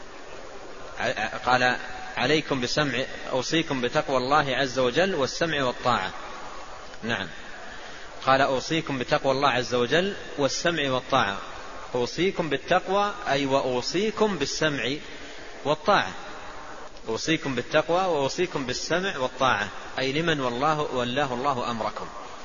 قال عليكم بسمع أوصيكم بتقوى الله عز وجل والسمع والطاعة. نعم، قال أوصيكم بتقوى الله عز وجل والسمع والطاعة. أوصيكم بالتقوى أي وأوصيكم بالسمع والطاعة، أوصيكم بالتقوى وأوصيكم بالسمع والطاعة أي لمن والله والله الله أمركم.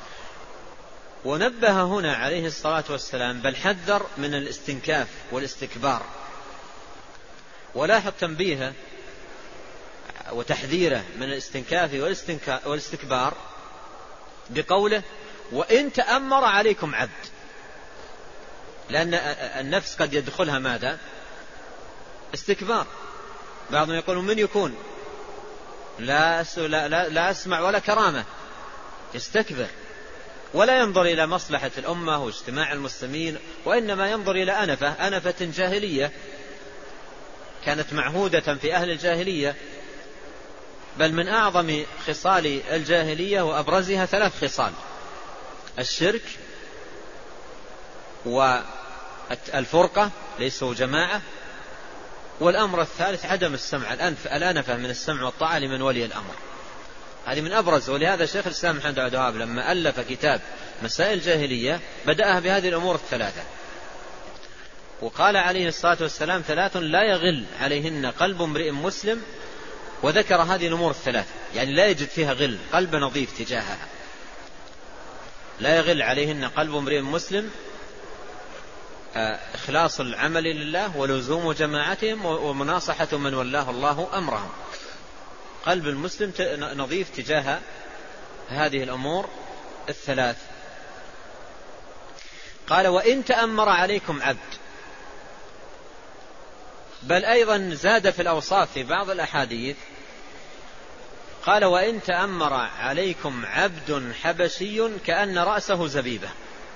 ونبه هنا عليه الصلاة والسلام بل حذر من الاستنكاف والاستكبار. ولاحظ تنبيهه وتحذيره من الاستنكاف والاستكبار بقوله وإن تأمر عليكم عبد، لأن النفس قد يدخلها ماذا؟ استكبار. بعضهم يقول من يكون لا, لا, لا, لا أسمع ولا كرامة، يستكبر ولا ينظر إلى مصلحة الأمة واجتماع المسلمين، وإنما ينظر إلى أنفة أنفة جاهلية كانت معهودة في أهل الجاهلية. بل من أعظم خصال الجاهلية وأبرزها ثلاث خصال: الشرك والفرقة ليسوا جماعة، والأمر الثالث عدم السمع الأنفة من السمع والطاعة لمن ولي الأمر. هذه من أبرز. ولهذا شيخ الإسلام محمد بن عبد الوهاب لما ألف كتاب مسائل الجاهلية بدأها بهذه الأمور الثلاثة، وقال عليه الصلاة والسلام ثلاث لا يغل عليهن قلب امرئ مسلم، وذكر هذه الأمور الثلاثة، يعني لا يجد فيها غل، قلب نظيف تجاهها. لا يغل عليهن قلب امرئ مسلم، إخلاص العمل لله ولزوم جماعتهم ومناصحة من ولاه الله أمرهم. قلب المسلم نظيف تجاه هذه الأمور الثلاث. قال وإن تأمر عليكم عبد، بل أيضا زاد في الأوصاف في بعض الأحاديث قال وإن تأمر عليكم عبد حبشي كأن رأسه زبيبة.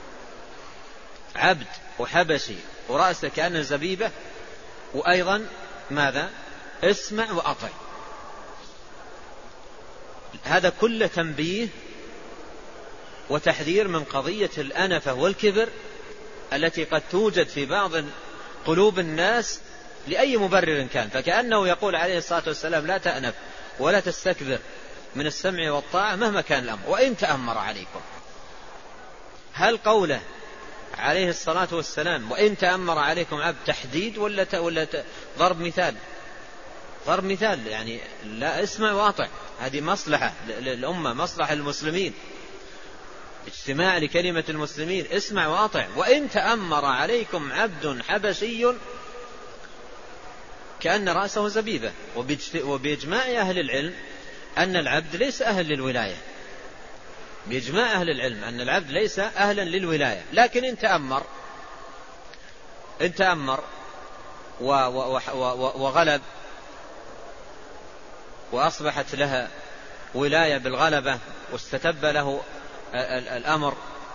عبد وحبشي ورأسه كأن زبيبة، وأيضا ماذا؟ اسمع وأطع. هذا كله تنبيه وتحذير من قضية الأنفة والكبر التي قد توجد في بعض قلوب الناس لأي مبرر كان. فكأنه يقول عليه الصلاة والسلام لا تأنف ولا تستكبر من السمع والطاعة مهما كان الأمر وإن تأمر عليكم. هل قوله عليه الصلاة والسلام وإن تأمر عليكم عبد تحديد ولا ولا ضرب مثال؟ ضرب مثال، يعني لا اسمع واطع، هذه مصلحة للأمة، مصلحة المسلمين، اجتماع لكلمة المسلمين، اسمع واطع. وإن تأمر عليكم عبد حبشي كأن رأسه زبيبة. وبإجماع أهل العلم أن العبد ليس أهل للولاية، بإجماع أهل العلم أن العبد ليس أهلا للولاية، لكن إن تأمر إن تأمر وغلب وأصبحت لها ولاية بالغلبة واستتب له الأمر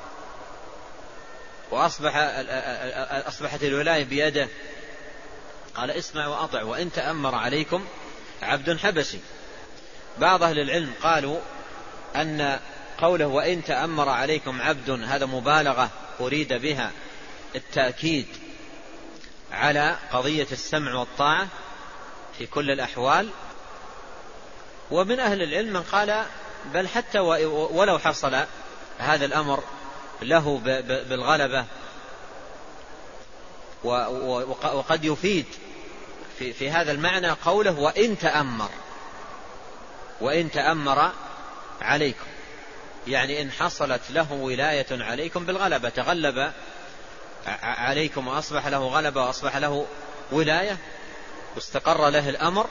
وأصبح أصبحت الولاية بيده، قال اسمع وأطع وإن تأمر عليكم عبد حبشي. بعض أهل العلم قالوا أن قوله وإن تأمر عليكم عبد هذا مبالغة أريد بها التأكيد على قضية السمع والطاعة في كل الأحوال. ومن أهل العلم من قال بل حتى ولو حصل هذا الأمر له بالغلبة وقد يفيد في, في هذا المعنى قوله وإن تأمر وإن تأمر عليكم، يعني إن حصلت له ولاية عليكم بالغلبة، تغلب عليكم وأصبح له غلبة وأصبح له ولاية واستقر له الأمر،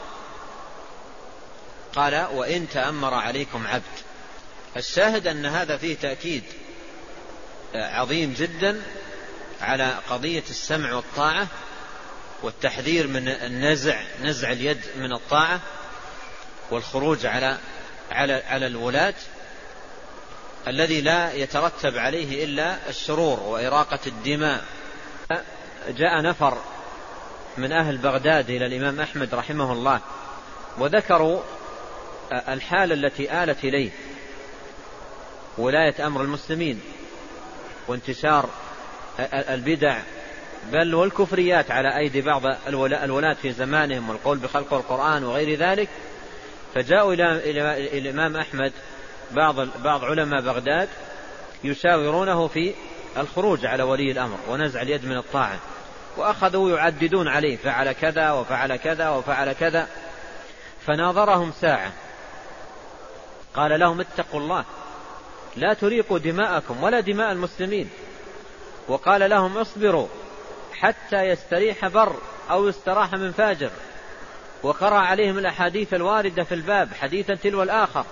قال وإن تأمر عليكم عبد. الشاهد أن هذا فيه تأكيد عظيم جدا على قضية السمع والطاعة والتحذير من النزع نزع اليد من الطاعة والخروج على على على الولاة الذي لا يترتب عليه إلا الشرور وإراقة الدماء. جاء نفر من أهل بغداد إلى الإمام أحمد رحمه الله وذكروا الحالة التي آلت إليه ولاية أمر المسلمين وانتشار البدع بل والكفريات على أيدي بعض الولاة في زمانهم والقول بخلق القرآن وغير ذلك. فجاءوا إلى الإمام أحمد بعض بعض علماء بغداد يشاورونه في الخروج على ولي الأمر ونزع اليد من الطاعة، وأخذوا يعددون عليه فعل كذا وفعل كذا وفعل كذا. فناظرهم ساعة قال لهم اتقوا الله لا تريقوا دماءكم ولا دماء المسلمين، وقال لهم اصبروا حتى يستريح بر أو يستراح من فاجر، وقرأ عليهم الأحاديث الواردة في الباب حديثا تلو الآخر،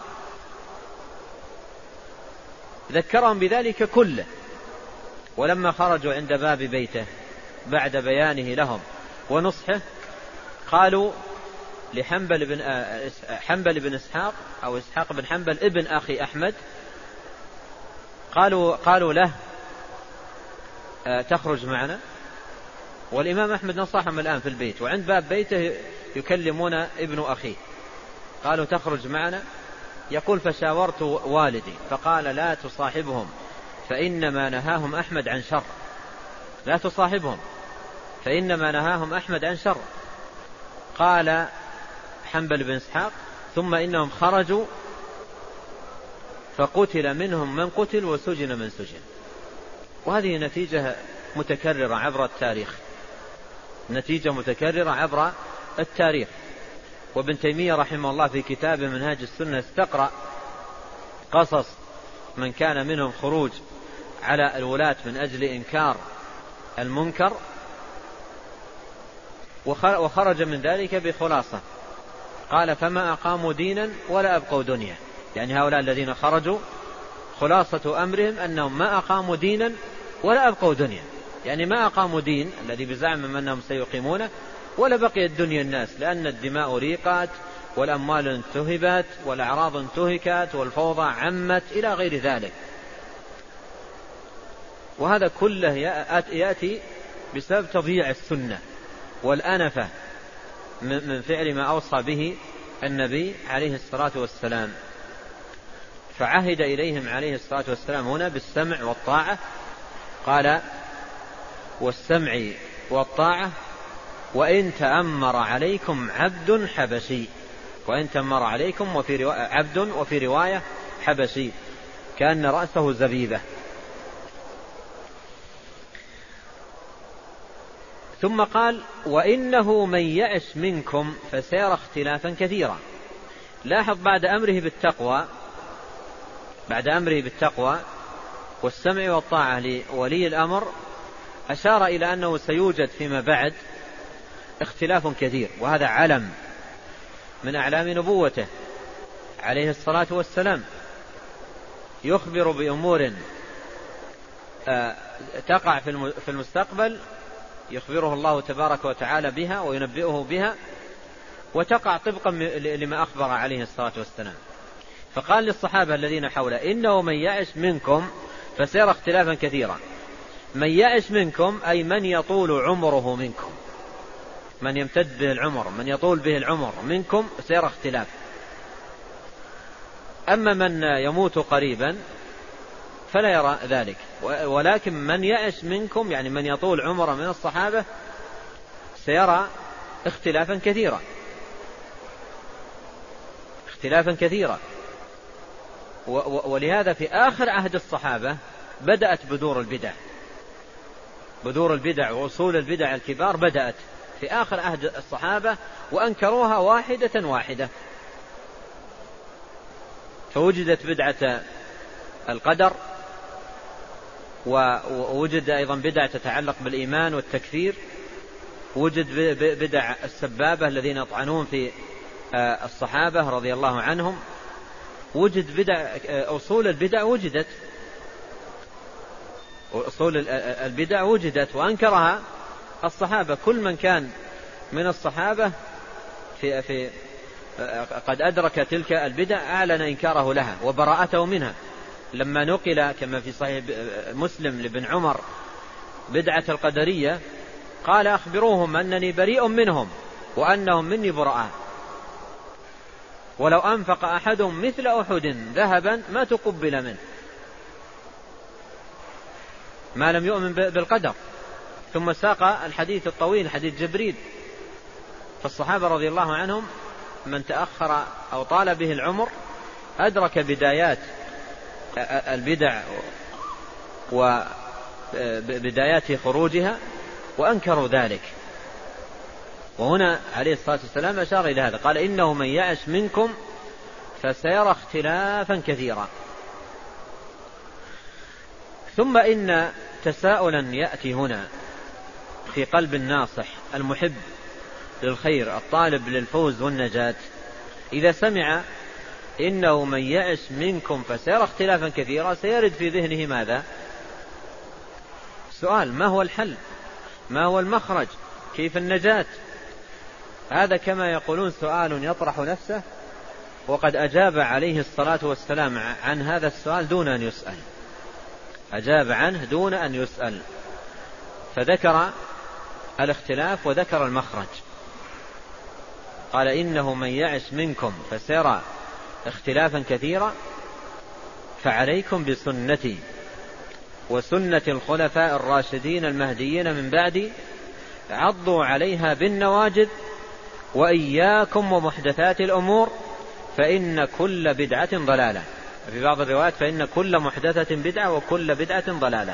ذكرهم بذلك كله. ولما خرجوا عند باب بيته بعد بيانه لهم ونصحه قالوا لحنبل بن حنبل بن إسحاق أو إسحاق بن حنبل ابن أخي أحمد، قالوا قالوا له تخرج معنا. والإمام أحمد نصحهم الآن في البيت وعند باب بيته يكلمون ابن أخيه، قالوا تخرج معنا. يقول فشاورت والدي فقال لا تصاحبهم فإنما نهاهم أحمد عن شر، لا تصاحبهم فإنما نهاهم أحمد عن شر. قال حنبل بن إسحاق ثم إنهم خرجوا فقتل منهم من قتل وسجن من سجن. وهذه نتيجة متكررة عبر التاريخ، نتيجة متكررة عبر التاريخ. وابن تيمية رحمه الله في كتابه منهاج السنة استقرأ قصص من كان منهم خروج على الولاة من أجل إنكار المنكر، وخرج من ذلك بخلاصة قال فما أقاموا دينا ولا أبقوا دنيا. يعني هؤلاء الذين خرجوا خلاصة أمرهم أنهم ما أقاموا دينا ولا أبقوا دنيا، يعني ما أقاموا دين الذي بزعمهم أنهم سيقيمونه ولا بقي الدنيا الناس، لأن الدماء ريقات والأموال انتهبت والأعراض انتهكت والفوضى عمت إلى غير ذلك. وهذا كله يأتي بسبب تضييع السنة والأنفة من فعل ما أوصى به النبي عليه الصلاة والسلام. فعهد إليهم عليه الصلاة والسلام هنا بالسمع والطاعة، قال والسمع والطاعة وإن تأمر عليكم عبد حبشي، وإن تأمر عليكم وفي رواية عبد وفي رواية حبشي كأن رأسه زبيبة. ثم قال وإنه من يعش منكم فسيرى اختلافا كثيرا. لاحظ بعد أمره بالتقوى بعد أمره بالتقوى والسمع والطاعة لولي الأمر أشار إلى أنه سيوجد فيما بعد اختلاف كثير، وهذا علم من أعلام نبوته عليه الصلاة والسلام. يخبر بأمور تقع في المستقبل يخبره الله تبارك وتعالى بها وينبئه بها، وتقع طبقا لما أخبر عليه الصلاة والسلام. فقال للصحابة الذين حوله: إنه من يعش منكم فسيرى اختلافا كثيرا. من يعش منكم أي من يطول عمره منكم، من يمتد به العمر، من يطول به العمر منكم سيرى اختلاف. أما من يموت قريبا فلا يرى ذلك، ولكن من يعش منكم يعني من يطول عمره من الصحابة سيرى اختلافا كثيرا اختلافا كثيرا ولهذا في آخر عهد الصحابة بدأت بذور البدع بذور البدع وأصول البدع الكبار بدأت في آخر عهد الصحابة، وأنكروها واحدة واحدة. فوجدت بدعة القدر، ووجد أيضا بدعة تتعلق بالإيمان والتكفير، وجد بدع السبابة الذين يطعنون في الصحابة رضي الله عنهم، وجد بدع أصول البدع وجدت أصول البدع وجدت وأنكرها الصحابة. كل من كان من الصحابة في في قد أدرك تلك البدع أعلن إنكاره لها وبراءته منها. لما نقل كما في صحيح مسلم لابن عمر بدعة القدرية قال: أخبروهم أنني بريء منهم وأنهم مني براء، ولو أنفق أحدهم مثل أحد ذهبا ما تقبل منه ما لم يؤمن بالقدر. ثم ساق الحديث الطويل حديث جبريل. فالصحابة رضي الله عنهم من تأخر أو طال به العمر أدرك بدايات البدع وبدايات خروجها وأنكروا ذلك. وهنا عليه الصلاة والسلام أشار إلى هذا، قال: إنه من يعش منكم فسيرى اختلافا كثيرا. ثم إن تساؤلا يأتي هنا في قلب الناصح المحب للخير الطالب للفوز والنجاة، إذا سمع إنه من يعش منكم فسيرى اختلافا كثيرا سيرد في ذهنه ماذا؟ سؤال: ما هو الحل؟ ما هو المخرج؟ كيف النجاة؟ هذا كما يقولون سؤال يطرح نفسه، وقد أجاب عليه الصلاة والسلام عن هذا السؤال دون أن يسأل، أجاب عنه دون أن يسأل، فذكر الاختلاف وذكر المخرج. قال: إنه من يعش منكم فسيرى اختلافا كثيرا فعليكم بسنتي وسنة الخلفاء الراشدين المهديين من بعدي، عضوا عليها بالنواجذ، وإياكم ومحدثات الأمور فإن كل بدعة ضلالة. في بعض الروايات فإن كل محدثة بدعة وكل بدعة ضلالة.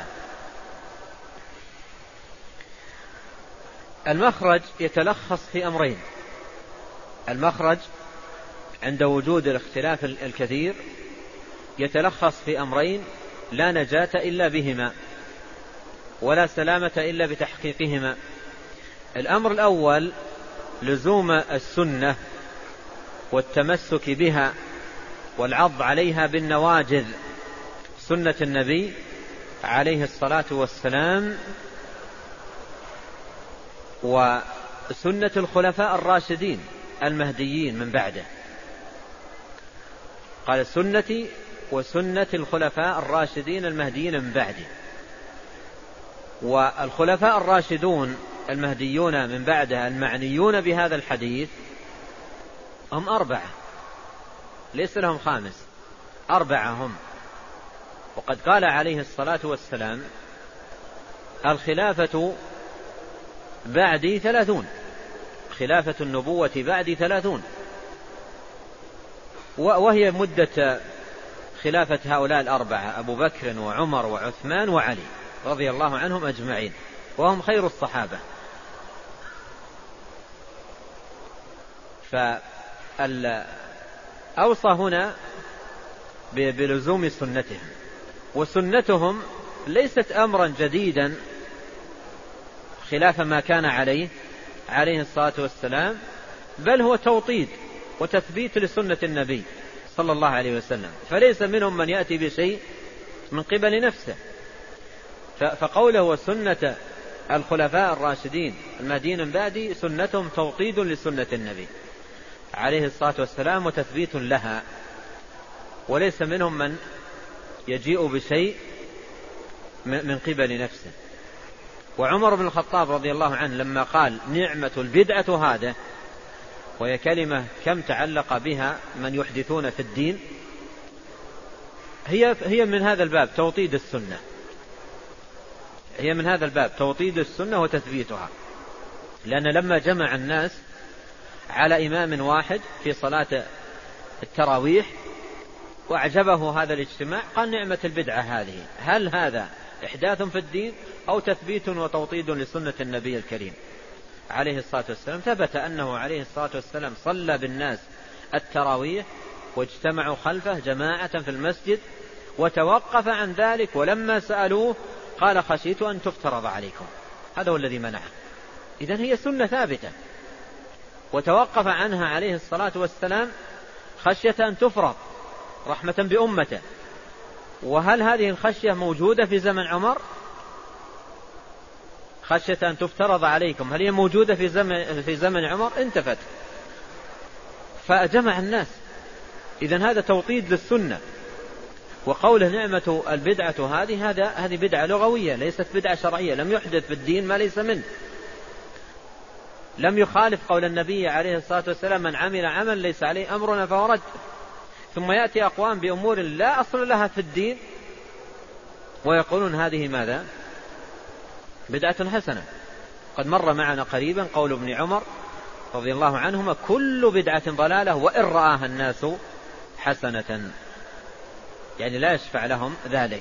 المخرج يتلخص في أمرين. المخرج عند وجود الاختلاف الكثير يتلخص في أمرين لا نجاة إلا بهما ولا سلامة إلا بتحقيقهما. الأمر الأول لزوم السنة والتمسك بها والعض عليها بالنواجذ، سنة النبي عليه الصلاة والسلام وسنة الخلفاء الراشدين المهديين من بعده. قال: سنتي وسنة الخلفاء الراشدين المهديين من بعده. والخلفاء الراشدون المهديون من بعده المعنيون بهذا الحديث هم أربعة، ليس لهم خامس، أربعة هم. وقد قال عليه الصلاة والسلام: الخلافة بعدي ثلاثون، خلافة النبوة بعدي ثلاثون، وهي مدة خلافة هؤلاء الأربعة أبو بكر وعمر وعثمان وعلي رضي الله عنهم أجمعين، وهم خير الصحابة. فأوصى هنا بلزوم سنتهم، وسنتهم ليست أمرا جديدا خلاف ما كان عليه عليه الصلاة والسلام، بل هو توطيد وتثبيت لسنة النبي صلى الله عليه وسلم، فليس منهم من يأتي بشيء من قبل نفسه. فقوله وسنة الخلفاء الراشدين المهديين من بعدي سنتهم توطيد لسنة النبي عليه الصلاة والسلام وتثبيت لها، وليس منهم من يجيء بشيء من قبل نفسه. وعمر بن الخطاب رضي الله عنه لما قال نعمة البدعة هذا، وهي كلمة كم تعلق بها من يحدثون في الدين، هي هي من هذا الباب توطيد السنة، هي من هذا الباب توطيد السنة وتثبيتها. لأن لما جمع الناس على إمام واحد في صلاة التراويح وأعجبه هذا الاجتماع قال نعمة البدعة هذه، هل هذا إحداث في الدين أو تثبيت وتوطيد لسنة النبي الكريم عليه الصلاة والسلام؟ ثبت أنه عليه الصلاة والسلام صلى بالناس التراويح واجتمعوا خلفه جماعة في المسجد، وتوقف عن ذلك، ولما سألوه قال خشيت أن تفترض عليكم. هذا هو الذي منعه. إذن هي سنة ثابتة، وتوقف عنها عليه الصلاة والسلام خشية أن تفرض رحمة بأمته. وهل هذه الخشية موجودة في زمن عمر؟ خشية أن تفترض عليكم هل هي موجودة في زمن, في زمن عمر؟ انتفت، فجمع الناس. إذن هذا توطيد للسنة. وقوله نعمة البدعة هذه، هذا هذه بدعة لغوية ليست بدعة شرعية، لم يحدث في الدين ما ليس منه، لم يخالف قول النبي عليه الصلاة والسلام من عمل عمل ليس عليه أمرنا فهو رد. ثم يأتي أقوام بأمور لا أصل لها في الدين ويقولون هذه ماذا؟ بدعة حسنة. قد مر معنا قريبا قول ابن عمر رضي الله عنهما كل بدعة ضلالة وإن رآها الناس حسنة، يعني لا يشفع لهم ذلك.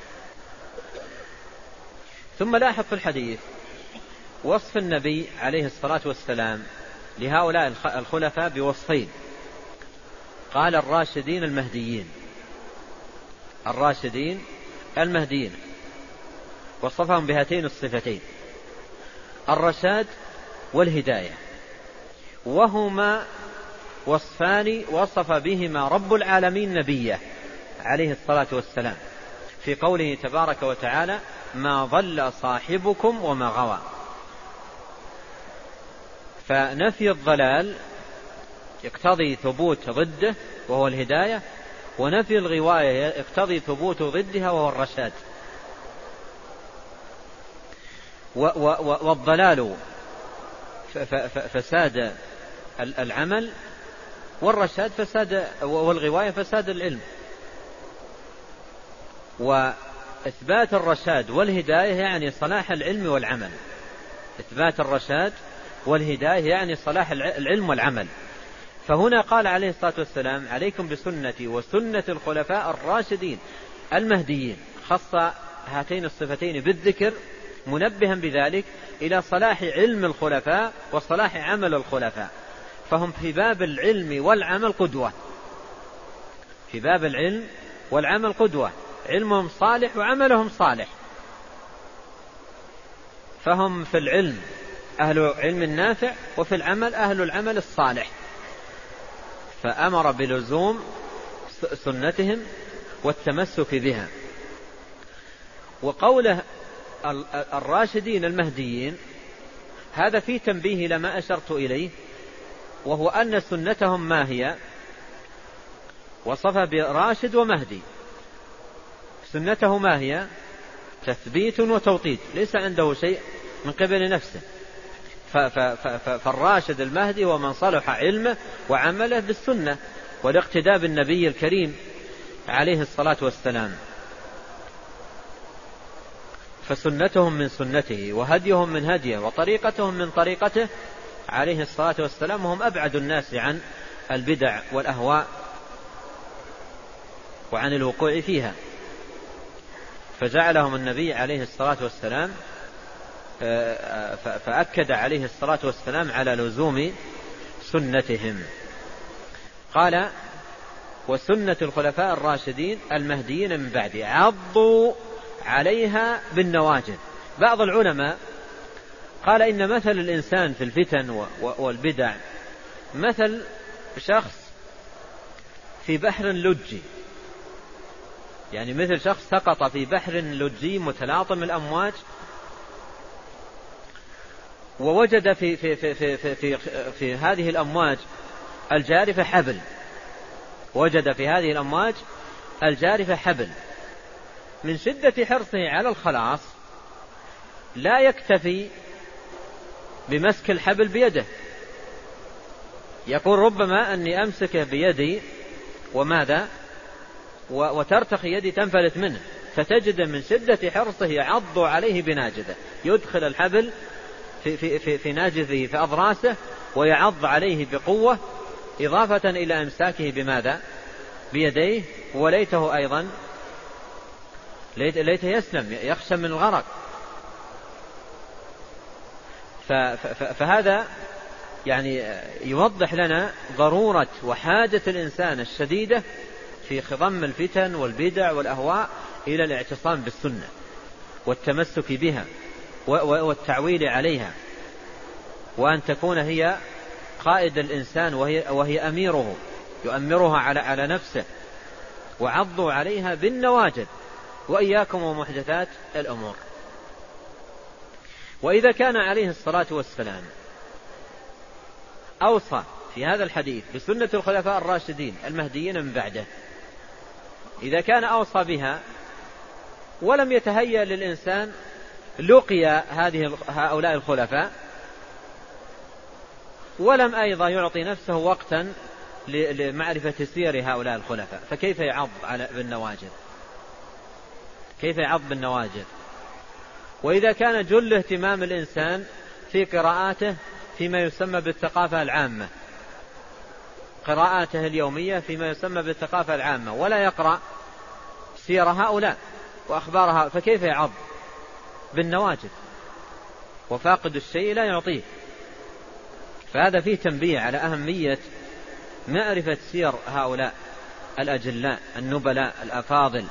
ثم لاحظ في الحديث وصف النبي عليه الصلاة والسلام لهؤلاء الخلفاء بوصفين، قال الراشدين المهديين، الراشدين المهديين، وصفهم بهاتين الصفتين الرشاد والهداية، وهما وصفان وصف بهما رب العالمين نبيه عليه الصلاة والسلام في قوله تبارك وتعالى ما ضل صاحبكم وما غوى. فنفي الضلال يقتضي ثبوت ضده وهو الهداية، ونفي الغواية يقتضي ثبوت ضدها وهو الرشاد. والضلال فساد العمل، والرشاد فساد، والغواية فساد العلم. وإثبات الرشاد والهداية يعني صلاح العلم والعمل، إثبات الرشاد والهداية يعني صلاح العلم والعمل. فهنا قال عليه الصلاة والسلام عليكم بسنتي وسنة الخلفاء الراشدين المهديين، خص هاتين الصفتين بالذكر منبها بذلك إلى صلاح علم الخلفاء وصلاح عمل الخلفاء، فهم في باب العلم والعمل قدوة، في باب العلم والعمل قدوة، علمهم صالح وعملهم صالح، فهم في العلم أهل علم النافع وفي العمل أهل العمل الصالح. فأمر بلزوم سنتهم والتمسك بها. وقوله الراشدين المهديين هذا فيه تنبيه لما أشرت إليه، وهو أن سنتهم ما هي؟ وصف براشد ومهدي، سنته ما هي؟ تثبيت وتوطيد، ليس عنده شيء من قبل نفسه. فالراشد المهدي ومن صلح علمه وعمله بالسنة والاقتداء بالنبي الكريم عليه الصلاة والسلام. فسنتهم من سنته وهديهم من هديه وطريقتهم من طريقته عليه الصلاة والسلام، وهم أبعد الناس عن البدع والأهواء وعن الوقوع فيها. فجعلهم النبي عليه الصلاة والسلام فأكد عليه الصلاة والسلام على لزوم سنتهم. قال وسنة الخلفاء الراشدين المهديين من بعد عضوا عليها بالنواجذ. بعض العلماء قال إن مثل الإنسان في الفتن والبدع مثل شخص في بحر لجي، يعني مثل شخص سقط في بحر لجي متلاطم الأمواج، ووجد في, في, في, في, في, في, في هذه الأمواج الجارفة حبل وجد في هذه الأمواج الجارفة حبل من شدة حرصه على الخلاص لا يكتفي بمسك الحبل بيده، يقول ربما أني أمسكه بيدي وماذا وترتخي يدي تنفلت منه، فتجد من شدة حرصه يعض عليه بناجذه، يدخل الحبل في, في, في, في ناجذه في أضراسه ويعض عليه بقوة، إضافة إلى إمساكه بماذا بيديه، وليته أيضا ليت ليته يسلم يخشى من الغرق. فهذا يعني يوضح لنا ضرورة وحاجة الإنسان الشديدة في خضم الفتن والبدع والأهواء إلى الاعتصام بالسنة والتمسك بها والتعويل عليها، وأن تكون هي قائد الإنسان وهي, وهي أميره يؤمرها على, على نفسه، وعضوا عليها بالنواجذ، وإياكم ومحدثات الأمور. وإذا كان عليه الصلاة والسلام أوصى في هذا الحديث بسنة الخلفاء الراشدين المهديين من بعده، إذا كان أوصى بها ولم يتهيأ للإنسان لقيا هذه هؤلاء الخلفاء، ولم أيضا يعطي نفسه وقتا لمعرفة سير هؤلاء الخلفاء، فكيف يعض على بالنواجذ؟ كيف يعض بالنواجذ؟ وإذا كان جل اهتمام الإنسان في قراءاته فيما يسمى بالثقافة العامة، قراءاته اليومية فيما يسمى بالثقافة العامة، ولا يقرأ سير هؤلاء وأخبارها، فكيف يعض بالنواجذ؟ وفاقد الشيء لا يعطيه. فهذا فيه تنبيه على أهمية معرفة سير هؤلاء الأجلاء النبلاء الأفاضل،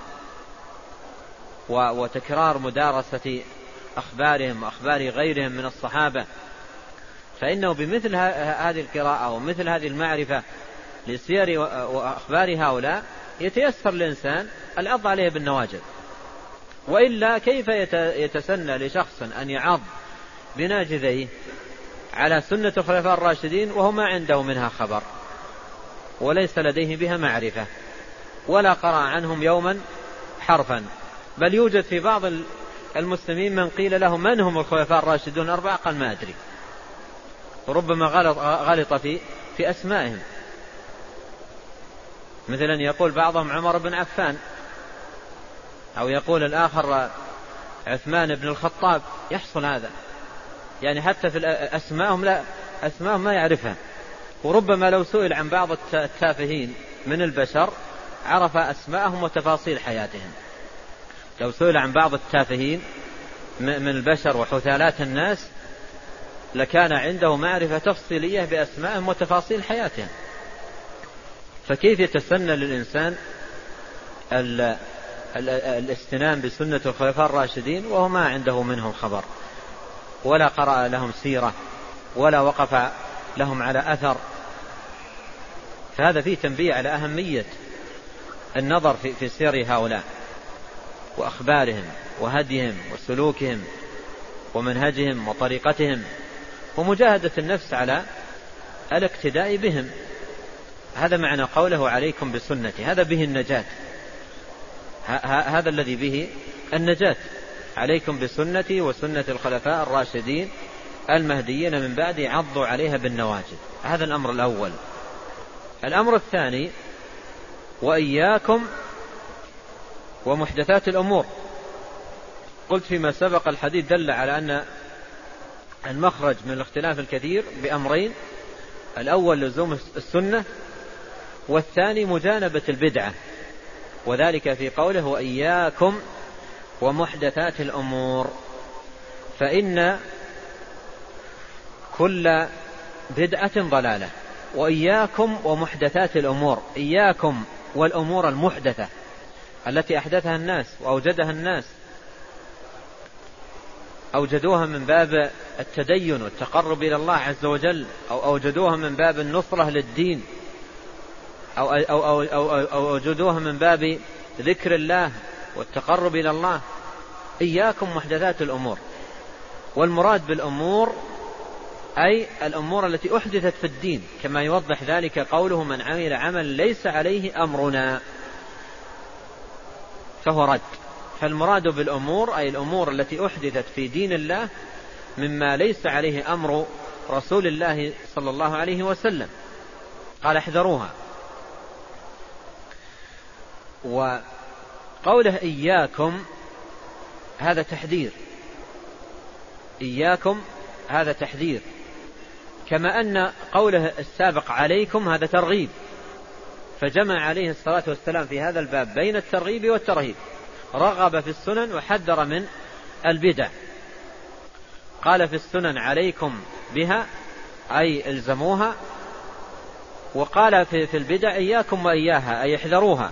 وتكرار مدارسة أخبارهم وأخبار غيرهم من الصحابة، فإنه بمثل هذه القراءة ومثل هذه المعرفة لسير وأخبار هؤلاء يتيسر الإنسان العض عليه بالنواجذ. وإلا كيف يتسنى لشخص أن يعض بناجذيه على سنة الخلفاء الراشدين وهو ما عنده منها خبر وليس لديه بها معرفة ولا قرأ عنهم يوما حرفا؟ بل يوجد في بعض المسلمين من قيل له من هم الخلفاء الراشدون الأربعة قال ما أدري، وربما غلط, غلط في, في أسمائهم، مثلا يقول بعضهم عمر بن عفان، أو يقول الآخر عثمان بن الخطاب، يحصل هذا، يعني حتى في أسمائهم لا أسمائهم ما يعرفها. وربما لو سئل عن بعض التافهين من البشر عرف أسمائهم وتفاصيل حياتهم، لو سئل عن بعض التافهين من البشر وحثالات الناس لكان عنده معرفة تفصيلية بأسمائهم وتفاصيل حياتهم. فكيف يتسنى للإنسان الاستنان بسنة الخلفاء الراشدين وهو ما عنده منهم خبر ولا قرأ لهم سيرة ولا وقف لهم على أثر؟ فهذا فيه تنبيه على أهمية النظر في, في سير هؤلاء وأخبارهم وهديهم وسلوكهم ومنهجهم وطريقتهم، ومجاهدة النفس على الاقتداء بهم. هذا معنى قوله عليكم بسنتي، هذا به النجاة، هذا الذي به النجاة، عليكم بسنتي وسنة الخلفاء الراشدين المهديين من بعد عضوا عليها بالنواجذ. هذا الأمر الأول. الأمر الثاني وإياكم ومحدثات الأمور. قلت فيما سبق الحديث دل على أن المخرج من الاختلاف الكثير بأمرين: الأول لزوم السنة، والثاني مجانبة البدعة، وذلك في قوله وإياكم ومحدثات الأمور، فإن كل بدعة ضلالة. وإياكم ومحدثات الأمور، إياكم والأمور المحدثة التي أحدثها الناس وأوجدها الناس، أوجدوها من باب التدين والتقرب إلى الله عز وجل، أو أوجدوها من باب النصرة للدين، أو, أو, أو, أو, أو وجدوها من باب ذكر الله والتقرب إلى الله. إياكم محدثات الأمور. والمراد بالأمور أي الأمور التي أحدثت في الدين، كما يوضح ذلك قوله من عمل عمل ليس عليه أمرنا فهو رد. فالمراد بالأمور أي الأمور التي أحدثت في دين الله مما ليس عليه أمر رسول الله صلى الله عليه وسلم. قال احذروها. وقوله إياكم هذا تحذير، إياكم هذا تحذير، كما أن قوله السابق عليكم هذا ترغيب. فجمع عليه الصلاة والسلام في هذا الباب بين الترغيب والترهيب، رغب في السنن وحذر من البدع. قال في السنن عليكم بها أي الزموها، وقال في البدع إياكم وإياها أي احذروها.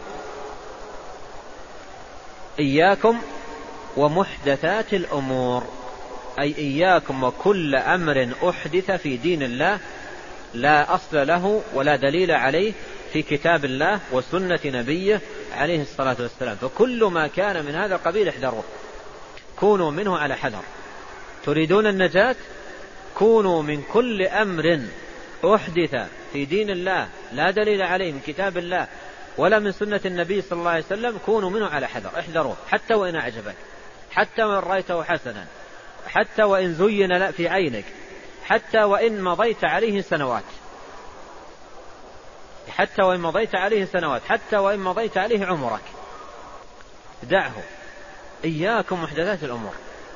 إياكم ومحدثات الأمور أي إياكم وكل أمر أحدث في دين الله لا أصل له ولا دليل عليه في كتاب الله وسنة نبيه عليه الصلاة والسلام. فكل ما كان من هذا القبيل احذروه، كونوا منه على حذر. تريدون النجاة كونوا من كل أمر أحدث في دين الله لا دليل عليه من كتاب الله ولا من سنة النبي صلى الله عليه وسلم، كونوا منه على حذر، احذروه حتى وإن أعجبك، حتى وإن رأيته حسنا، حتى وإن زين في عينك، حتى وإن مضيت عليه سنوات، حتى وإن مضيت عليه سنوات، حتى وإن مضيت عليه عمرك، دعه. إياكم محدثات الأمور.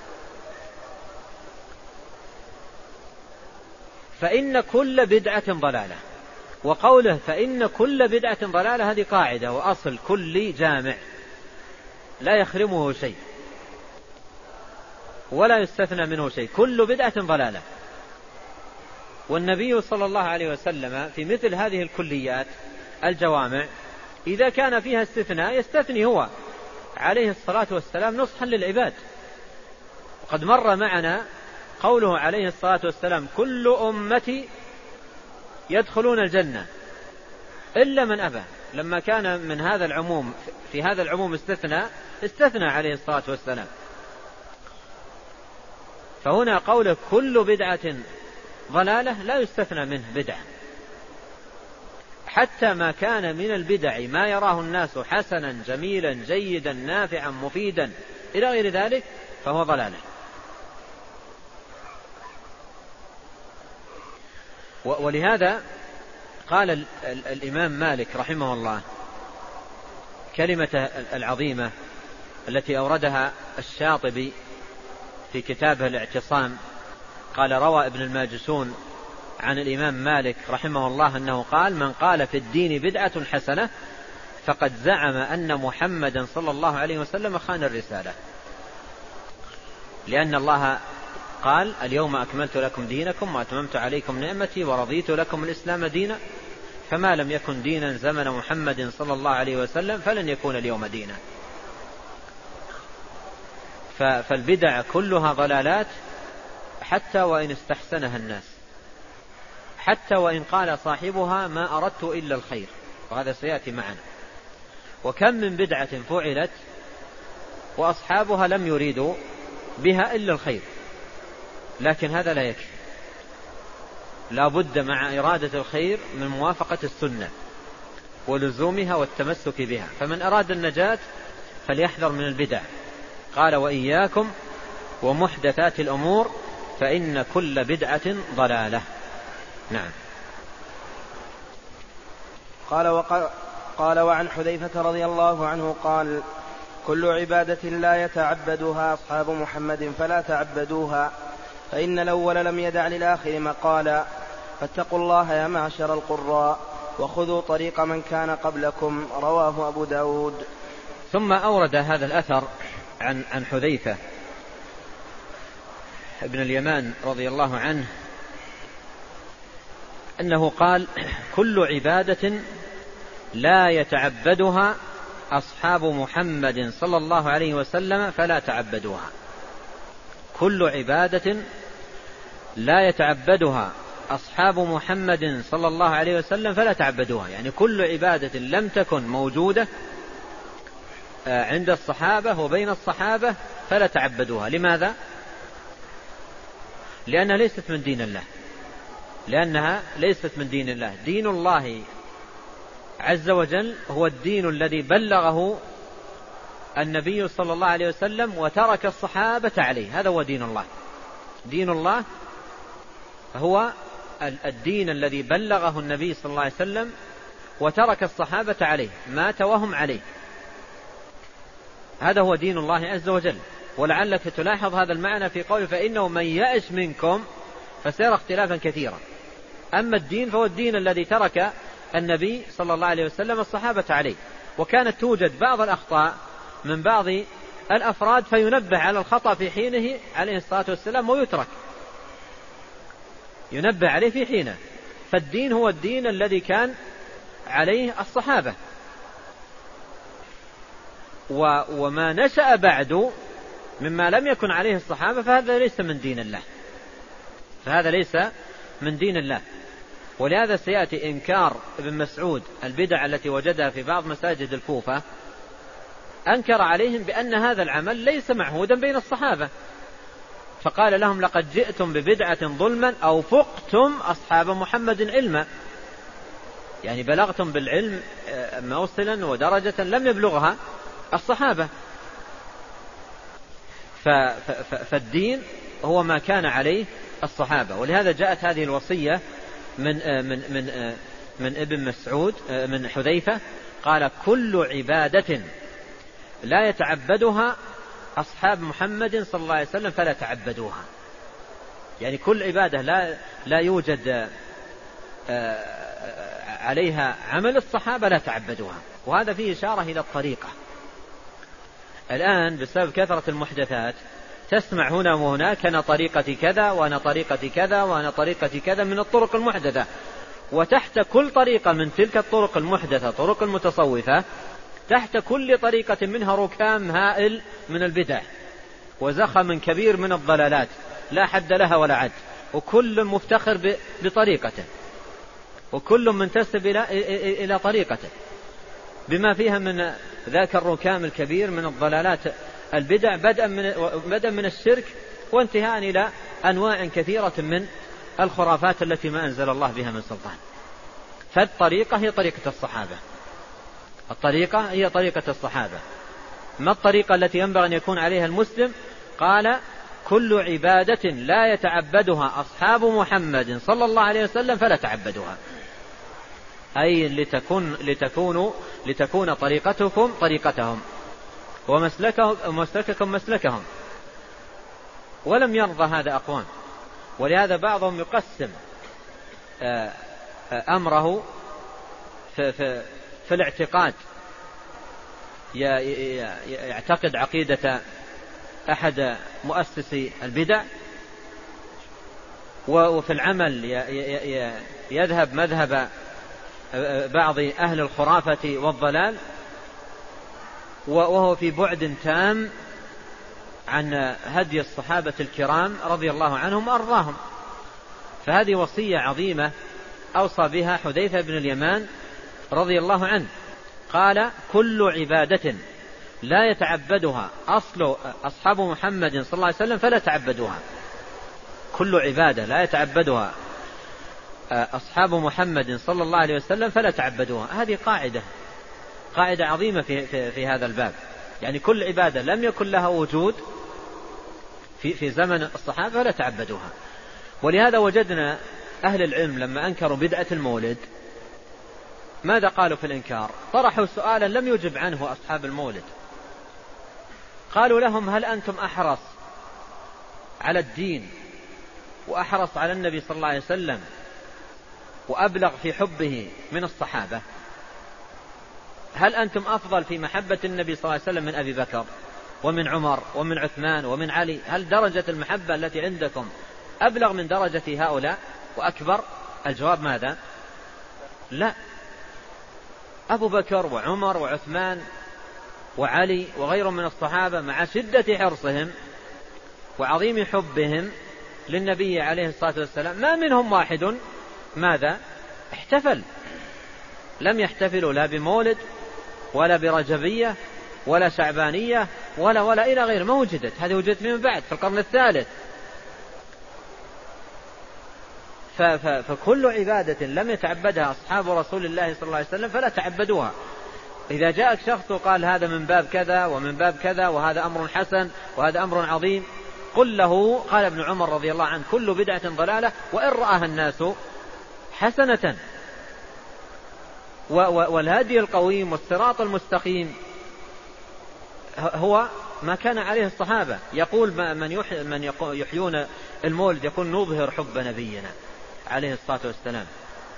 فإن كل بدعة ضلالة. وقوله فإن كل بدعة ضلالة هذه قاعدة وأصل كل جامع لا يخرمه شيء ولا يستثنى منه شيء، كل بدعة ضلالة. والنبي صلى الله عليه وسلم في مثل هذه الكليات الجوامع إذا كان فيها استثناء يستثني هو عليه الصلاة والسلام نصحا للعباد. وقد مر معنا قوله عليه الصلاة والسلام كل أمتي يدخلون الجنة إلا من أبى. لما كان من هذا العموم في هذا العموم استثناء استثنى عليه الصلاة والسلام. فهنا قوله كل بدعة ضلالة لا يستثنى منه بدعة، حتى ما كان من البدع ما يراه الناس حسنا جميلا جيدا نافعا مفيدا إلى غير ذلك فهو ضلالة. ولهذا قال الإمام مالك رحمه الله كلمة العظيمة التي أوردها الشاطبي في كتابه الاعتصام. قال روى ابن الماجشون عن الإمام مالك رحمه الله أنه قال من قال في الدين بدعة حسنة فقد زعم أن محمدا صلى الله عليه وسلم خان الرسالة، لأن الله قال اليوم أكملت لكم دينكم وأتممت عليكم نعمتي ورضيت لكم الإسلام دينا، فما لم يكن دينا زمن محمد صلى الله عليه وسلم فلن يكون اليوم دينا. فالبدع كلها ضلالات حتى وإن استحسنها الناس، حتى وإن قال صاحبها ما أردت إلا الخير، وهذا سيأتي معنا. وكم من بدعة فعلت وأصحابها لم يريدوا بها إلا الخير، لكن هذا لا يكفي، لا بد مع إرادة الخير من موافقة السنة ولزومها والتمسك بها. فمن أراد النجاة فليحذر من البدع. قال وإياكم ومحدثات الأمور فإن كل بدعة ضلالة. نعم. قال وقال قال وعن حذيفة رضي الله عنه قال كل عبادة لا يتعبدها أصحاب محمد فلا تعبدوها، فإن الأول لم يدع للآخر مقالا، فاتقوا الله يا معشر القراء وخذوا طريق من كان قبلكم. رواه أبو داود. ثم أورد هذا الأثر عن عن حذيفة ابن اليمان رضي الله عنه أنه قال كل عبادة لا يتعبدها أصحاب محمد صلى الله عليه وسلم فلا تعبدوها. كل عبادة لا يتعبدها أصحاب محمد صلى الله عليه وسلم فلا تعبدوها. يعني كل عبادة لم تكن موجودة عند الصحابة وبين الصحابة فلا تعبدوها. لماذا؟ لأنها ليست من دين الله، لأنها ليست من دين الله. دين الله عز وجل هو الدين الذي بلغه النبي صلى الله عليه وسلم وترك الصحابة عليه. هذا هو دين الله. دين الله هو الدين الذي بلغه النبي صلى الله عليه وسلم وترك الصحابة عليه، مات وهم عليه. هذا هو دين الله عز وجل. ولعلك تلاحظ هذا المعنى في قوله فإنه من يعش منكم فسيرى اختلافا كثيرا. أما الدين فهو الدين الذي ترك النبي صلى الله عليه وسلم الصحابة عليه. وكانت توجد بعض الأخطاء من بعض الأفراد فينبه على الخطأ في حينه عليه الصلاة والسلام ويترك، ينبه عليه في حينه. فالدين هو الدين الذي كان عليه الصحابة، وما نشأ بعد مما لم يكن عليه الصحابة فهذا ليس من دين الله، فهذا ليس من دين الله. ولهذا سيأتي إنكار ابن مسعود البدع التي وجدها في بعض مساجد الكوفة، أنكر عليهم بأن هذا العمل ليس معهودا بين الصحابة، فقال لهم لقد جئتم ببدعة ظلما أو فقتم أصحاب محمد علما. يعني بلغتم بالعلم موصلا ودرجة لم يبلغها الصحابة. فالدين هو ما كان عليه الصحابة. ولهذا جاءت هذه الوصية من من من من ابن مسعود من حذيفة، قال كل عبادة لا يتعبدها أصحاب محمد صلى الله عليه وسلم فلا تعبدوها. يعني كل عبادة لا لا يوجد عليها عمل الصحابة لا تعبدوها. وهذا فيه إشارة إلى الطريقة. الآن بسبب كثرة المحدثات تسمع هنا وهناك أنا طريقتي كذا وأنا طريقتي كذا وأنا طريقتي كذا من الطرق المحدثة، وتحت كل طريقة من تلك الطرق المحدثة طرق المتصوفة تحت كل طريقة منها ركام هائل من البدع وزخم كبير من الضلالات لا حد لها ولا عد، وكل مفتخر بطريقته وكل منتسب إلى إلى طريقته بما فيها من ذاك الركام الكبير من الضلالات البدع، بدءا من بدءا من الشرك وانتهاء إلى أنواع كثيرة من الخرافات التي ما أنزل الله بها من سلطان. فالطريقة هي طريقة الصحابة، الطريقة هي طريقة الصحابة. ما الطريقة التي ينبغي أن يكون عليها المسلم؟ قال كل عبادة لا يتعبدها أصحاب محمد صلى الله عليه وسلم فلا تعبدوها، أي لتكون لتكونوا لتكون طريقتكم طريقتهم ومسلككم مسلكهم. ولم يرضى هذا أقوام، ولهذا بعضهم يقسم أمره في, في, في الاعتقاد، يعتقد عقيدة أحد مؤسسي البدع، وفي العمل يذهب مذهب بعض أهل الخرافة والضلال، وهو في بعد تام عن هدي الصحابة الكرام رضي الله عنهم وأرضاهم. فهذه وصية عظيمة أوصى بها حذيفة بن اليمان رضي الله عنه، قال كل عبادة لا يتعبدها أصل أصحاب محمد صلى الله عليه وسلم فلا تعبدوها. كل عبادة لا يتعبدها أصحاب محمد صلى الله عليه وسلم فلا تعبدوها. هذه قاعدة قاعدة عظيمة في, في, في هذا الباب. يعني كل عبادة لم يكن لها وجود في, في زمن الصحابة فلا تعبدوها. ولهذا وجدنا أهل العلم لما أنكروا بدعة المولد ماذا قالوا في الإنكار؟ طرحوا سؤالا لم يجب عنه أصحاب المولد. قالوا لهم هل أنتم أحرص على الدين وأحرص على النبي صلى الله عليه وسلم وأبلغ في حبه من الصحابة؟ هل أنتم أفضل في محبة النبي صلى الله عليه وسلم من أبي بكر ومن عمر ومن عثمان ومن علي؟ هل درجة المحبة التي عندكم أبلغ من درجة هؤلاء وأكبر؟ الجواب ماذا؟ لا. أبو بكر وعمر وعثمان وعلي وغيرهم من الصحابة مع شدة حرصهم وعظيم حبهم للنبي عليه الصلاة والسلام ما منهم واحد ماذا احتفل، لم يحتفلوا لا بمولد ولا برجبية ولا شعبانية ولا ولا إلى غير، ما وجدت، هذه وجدت من بعد في القرن الثالث. فكل عبادة لم يتعبدها أصحاب رسول الله صلى الله عليه وسلم فلا تعبدوها. إذا جاءك شخص وقال هذا من باب كذا ومن باب كذا وهذا أمر حسن وهذا أمر عظيم، قل له قال ابن عمر رضي الله عنه كل بدعة ضلالة وإن رآها الناس حسنة. والهدي القويم والصراط المستقيم هو ما كان عليه الصحابة. يقول من من يحيون المولد يقول نظهر حب نبينا عليه الصلاة والسلام.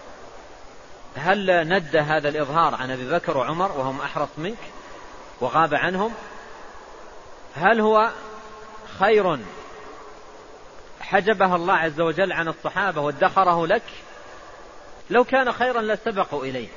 هل ند هذا الإظهار عن أبي بكر وعمر وهم أحرص منك وغاب عنهم؟ هل هو خير حجبه الله عز وجل عن الصحابة وادخره لك؟ لو كان خيرا لسبقوا إليه.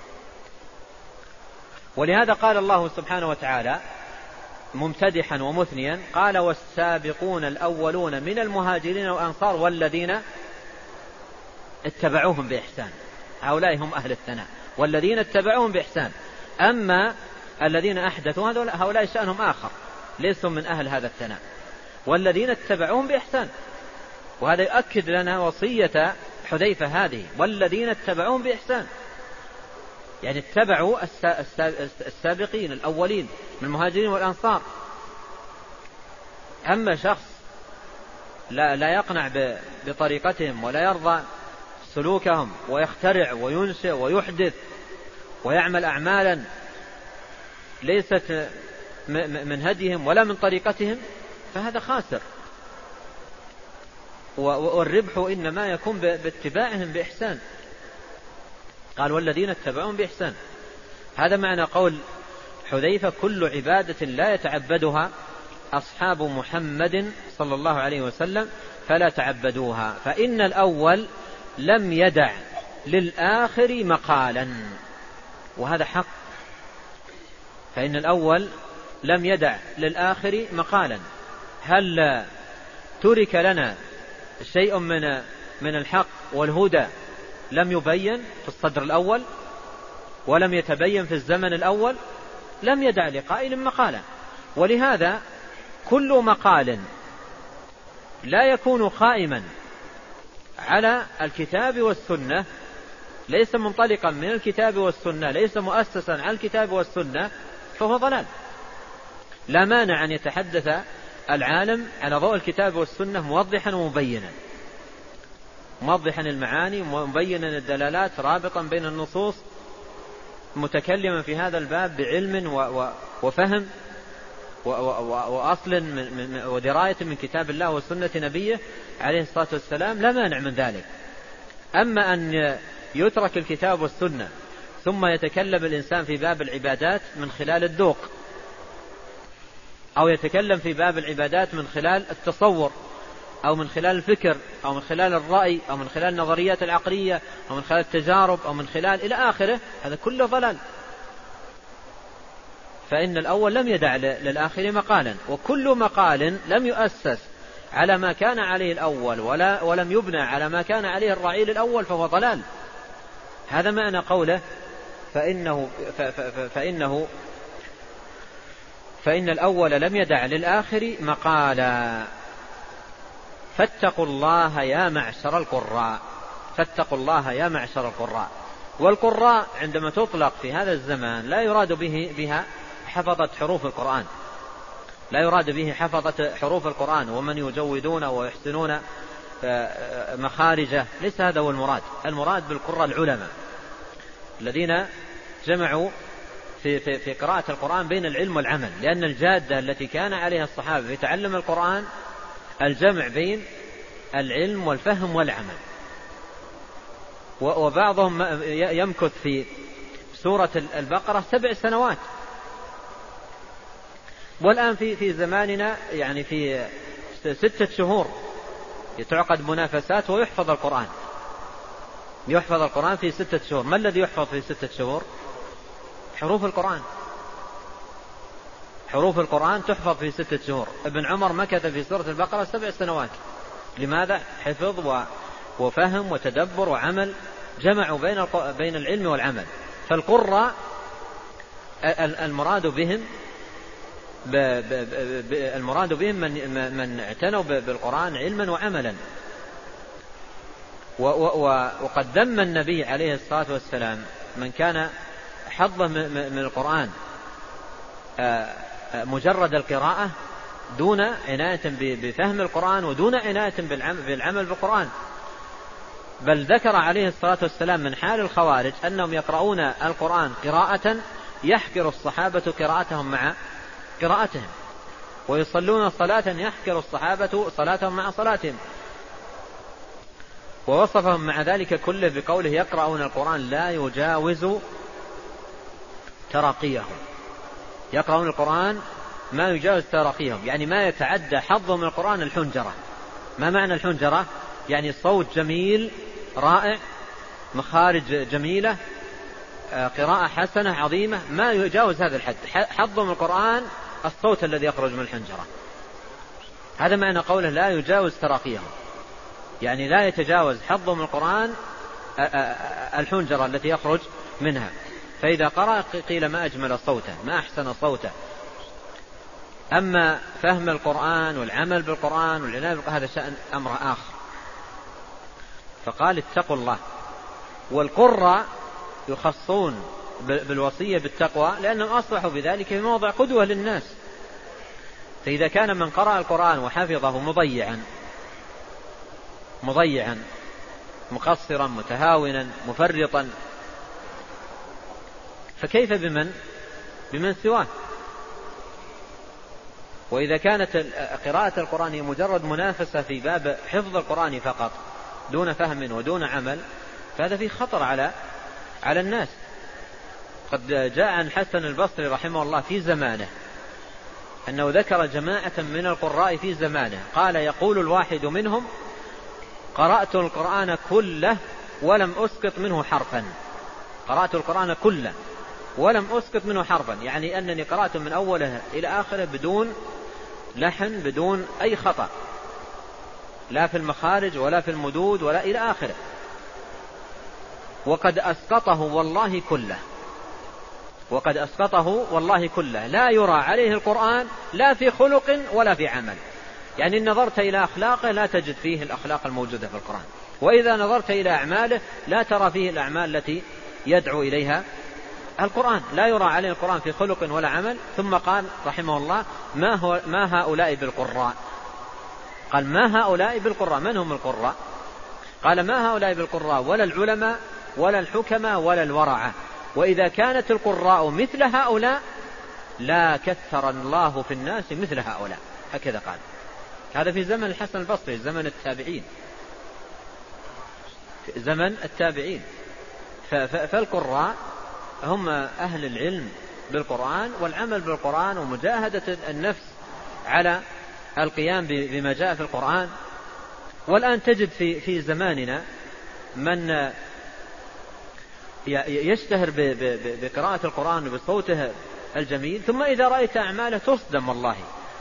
ولهذا قال الله سبحانه وتعالى ممتدحا ومثنيا قال والسابقون الأولون من المهاجرين والأنصار والذين اتبعوهم بإحسان، هؤلاء هم أهل الثناء، والذين اتبعوهم بإحسان. أما الذين أحدثوا هؤلاء شأنهم آخر، ليسوا من أهل هذا الثناء، والذين اتبعوهم بإحسان. وهذا يؤكد لنا وصية حذيفة هذه، والذين اتبعوهم بإحسان، يعني اتبعوا السابقين الأولين من المهاجرين والأنصار. أما شخص لا, لا يقنع بطريقتهم ولا يرضى سلوكهم ويخترع وينشئ ويحدث ويعمل أعمالا ليست من هديهم ولا من طريقتهم، فهذا خاسر. والربح إنما يكون باتباعهم بإحسان. قال والذين اتبعوهم بإحسان، هذا معنى قول حذيفة كل عبادة لا يتعبدها أصحاب محمد صلى الله عليه وسلم فلا تعبدوها، فإن الأول لم يدع للآخر مقالا. وهذا حق، فإن الأول لم يدع للآخر مقالا. هل ترك لنا شيء من من الحق والهدى لم يبين في الصدر الأول ولم يتبين في الزمن الأول؟ لم يدع لقائل مقالا. ولهذا كل مقال لا يكون قائما على الكتاب والسنة، ليس منطلقا من الكتاب والسنة، ليس مؤسسا على الكتاب والسنة، فهو ضلال. لا مانع أن يتحدث العالم على ضوء الكتاب والسنة موضحا ومبينا، موضحا المعاني مبينا الدلالات رابطا بين النصوص، متكلما في هذا الباب بعلم وفهم وأصل ودراية من كتاب الله وسنة نبيه عليه الصلاة والسلام، لا مانع من ذلك. أما أن يترك الكتاب والسنة ثم يتكلم الإنسان في باب العبادات من خلال الذوق، أو يتكلم في باب العبادات من خلال التصور أو من خلال الفكر أو من خلال الرأي أو من خلال النظريات العقلية أو من خلال التجارب أو من خلال إلى آخره، هذا كله ضلال. فإن الأول لم يدع للآخر مقالا، وكل مقال لم يؤسس على ما كان عليه الأول ولا ولم يبنى على ما كان عليه الرعيل الأول فهو ضلال. هذا معنى قوله فإنه, فإنه فإن الأول لم يدع للآخر مقالا. فاتقوا الله يا معشر القراء، فاتقوا الله يا معشر القراء. والقراء عندما تطلق في هذا الزمان لا يراد به بها حفظة حروف القرآن، لا يراد به حفظة حروف القرآن ومن يجودون ويحسنون مخارجه، ليس هذا هو المراد. المراد بالقراء العلماء الذين جمعوا في, في, في قراءة القرآن بين العلم والعمل، لأن الجادة التي كان عليها الصحابة في تعلم القرآن الجمع بين العلم والفهم والعمل. وبعضهم يمكث في سورة البقرة سبع سنوات، والآن في في زماننا يعني في ستة شهور يتعقد منافسات ويحفظ القرآن، يحفظ القرآن في ستة شهور. ما الذي يحفظ في ستة شهور؟ حروف القرآن، حروف القرآن تحفظ في ستة شهور. ابن عمر مكث في سورة البقرة سبع سنوات لماذا؟ حفظ وفهم وتدبر وعمل، جمعوا بين بين العلم والعمل. فالقراء المراد بهم المراد بهم من من اعتنوا بالقرآن علما وعملا. وقد ذم النبي عليه الصلاة والسلام من كان حظه من القرآن مجرد القراءة دون عناية بفهم القرآن ودون عناية بالعمل بالقرآن. بل ذكر عليه الصلاة والسلام من حال الخوارج أنهم يقرؤون القرآن قراءة يحكر الصحابة قراءتهم مع قراءتهم، ويصلون صلاة يحكر الصحابة صلاتهم مع صلاتهم. ووصفهم مع ذلك كله بقوله يقرؤون القرآن لا يجاوز تراقيهم. يقرؤون القرآن ما يجاوز تراقيهم، يعني ما يتعدى حظهم من القرآن الحنجرة. ما معنى الحنجرة؟ يعني صوت جميل رائع، مخارج جميلة، قراءة حسنة عظيمة، ما يجاوز هذا الحد. حظهم من القرآن الصوت الذي يخرج من الحنجرة. هذا معنى قوله لا يجاوز تراقيهم، يعني لا يتجاوز حظهم من القرآن الحنجرة التي يخرج منها. فإذا قرأ قيل ما أجمل صوته، ما أحسن صوته. أما فهم القرآن والعمل بالقرآن والعناية هذا شأن أمر آخر. فقال اتقوا الله. والقراء يخصون بالوصية بالتقوى لأنهم أصبحوا بذلك في موضع قدوة للناس. فإذا كان من قرأ القرآن وحفظه مضيعا مضيعا مقصرا متهاونا مفرطا، فكيف بمن بمن سواه؟ وإذا كانت قراءة القرآن هي مجرد منافسة في باب حفظ القرآن فقط دون فهم ودون عمل، فهذا فيه خطر على على الناس. قد جاء عن حسن البصري رحمه الله في زمانه أنه ذكر جماعة من القراء في زمانه، قال يقول الواحد منهم قرأت القرآن كله ولم أسقط منه حرفا. قرأت القرآن كله ولم أسقط منه حرفا، يعني أنني قرأت من أوله إلى آخره بدون لحن بدون أي خطأ، لا في المخارج ولا في المدود ولا إلى آخره. وقد أسقطه والله كله وقد أسقطه والله كله لا يرى عليه القرآن لا في خلق ولا في عمل. يعني إن نظرت إلى أخلاقه لا تجد فيه الأخلاق الموجودة في القرآن، وإذا نظرت إلى أعماله لا ترى فيه الأعمال التي يدعو إليها القرآن. لا يرى عليه القرآن في خلق ولا عمل. ثم قال رحمه الله ما, هو ما هؤلاء بالقراء. قال ما هؤلاء بالقراء. من هم القراء؟ قال ما هؤلاء بالقراء ولا العلماء ولا الحكماء ولا الورعة، وإذا كانت القراء مثل هؤلاء لا كثر الله في الناس مثل هؤلاء. هكذا قال. هذا في زمن الحسن البصري، زمن التابعين في زمن التابعين. فالقراء هم أهل العلم بالقرآن والعمل بالقرآن ومجاهدة النفس على القيام بما جاء في القرآن. والآن تجد في في زماننا من يشتهر بقراءة القرآن بصوته الجميل، ثم إذا رأيت أعماله تصدم والله.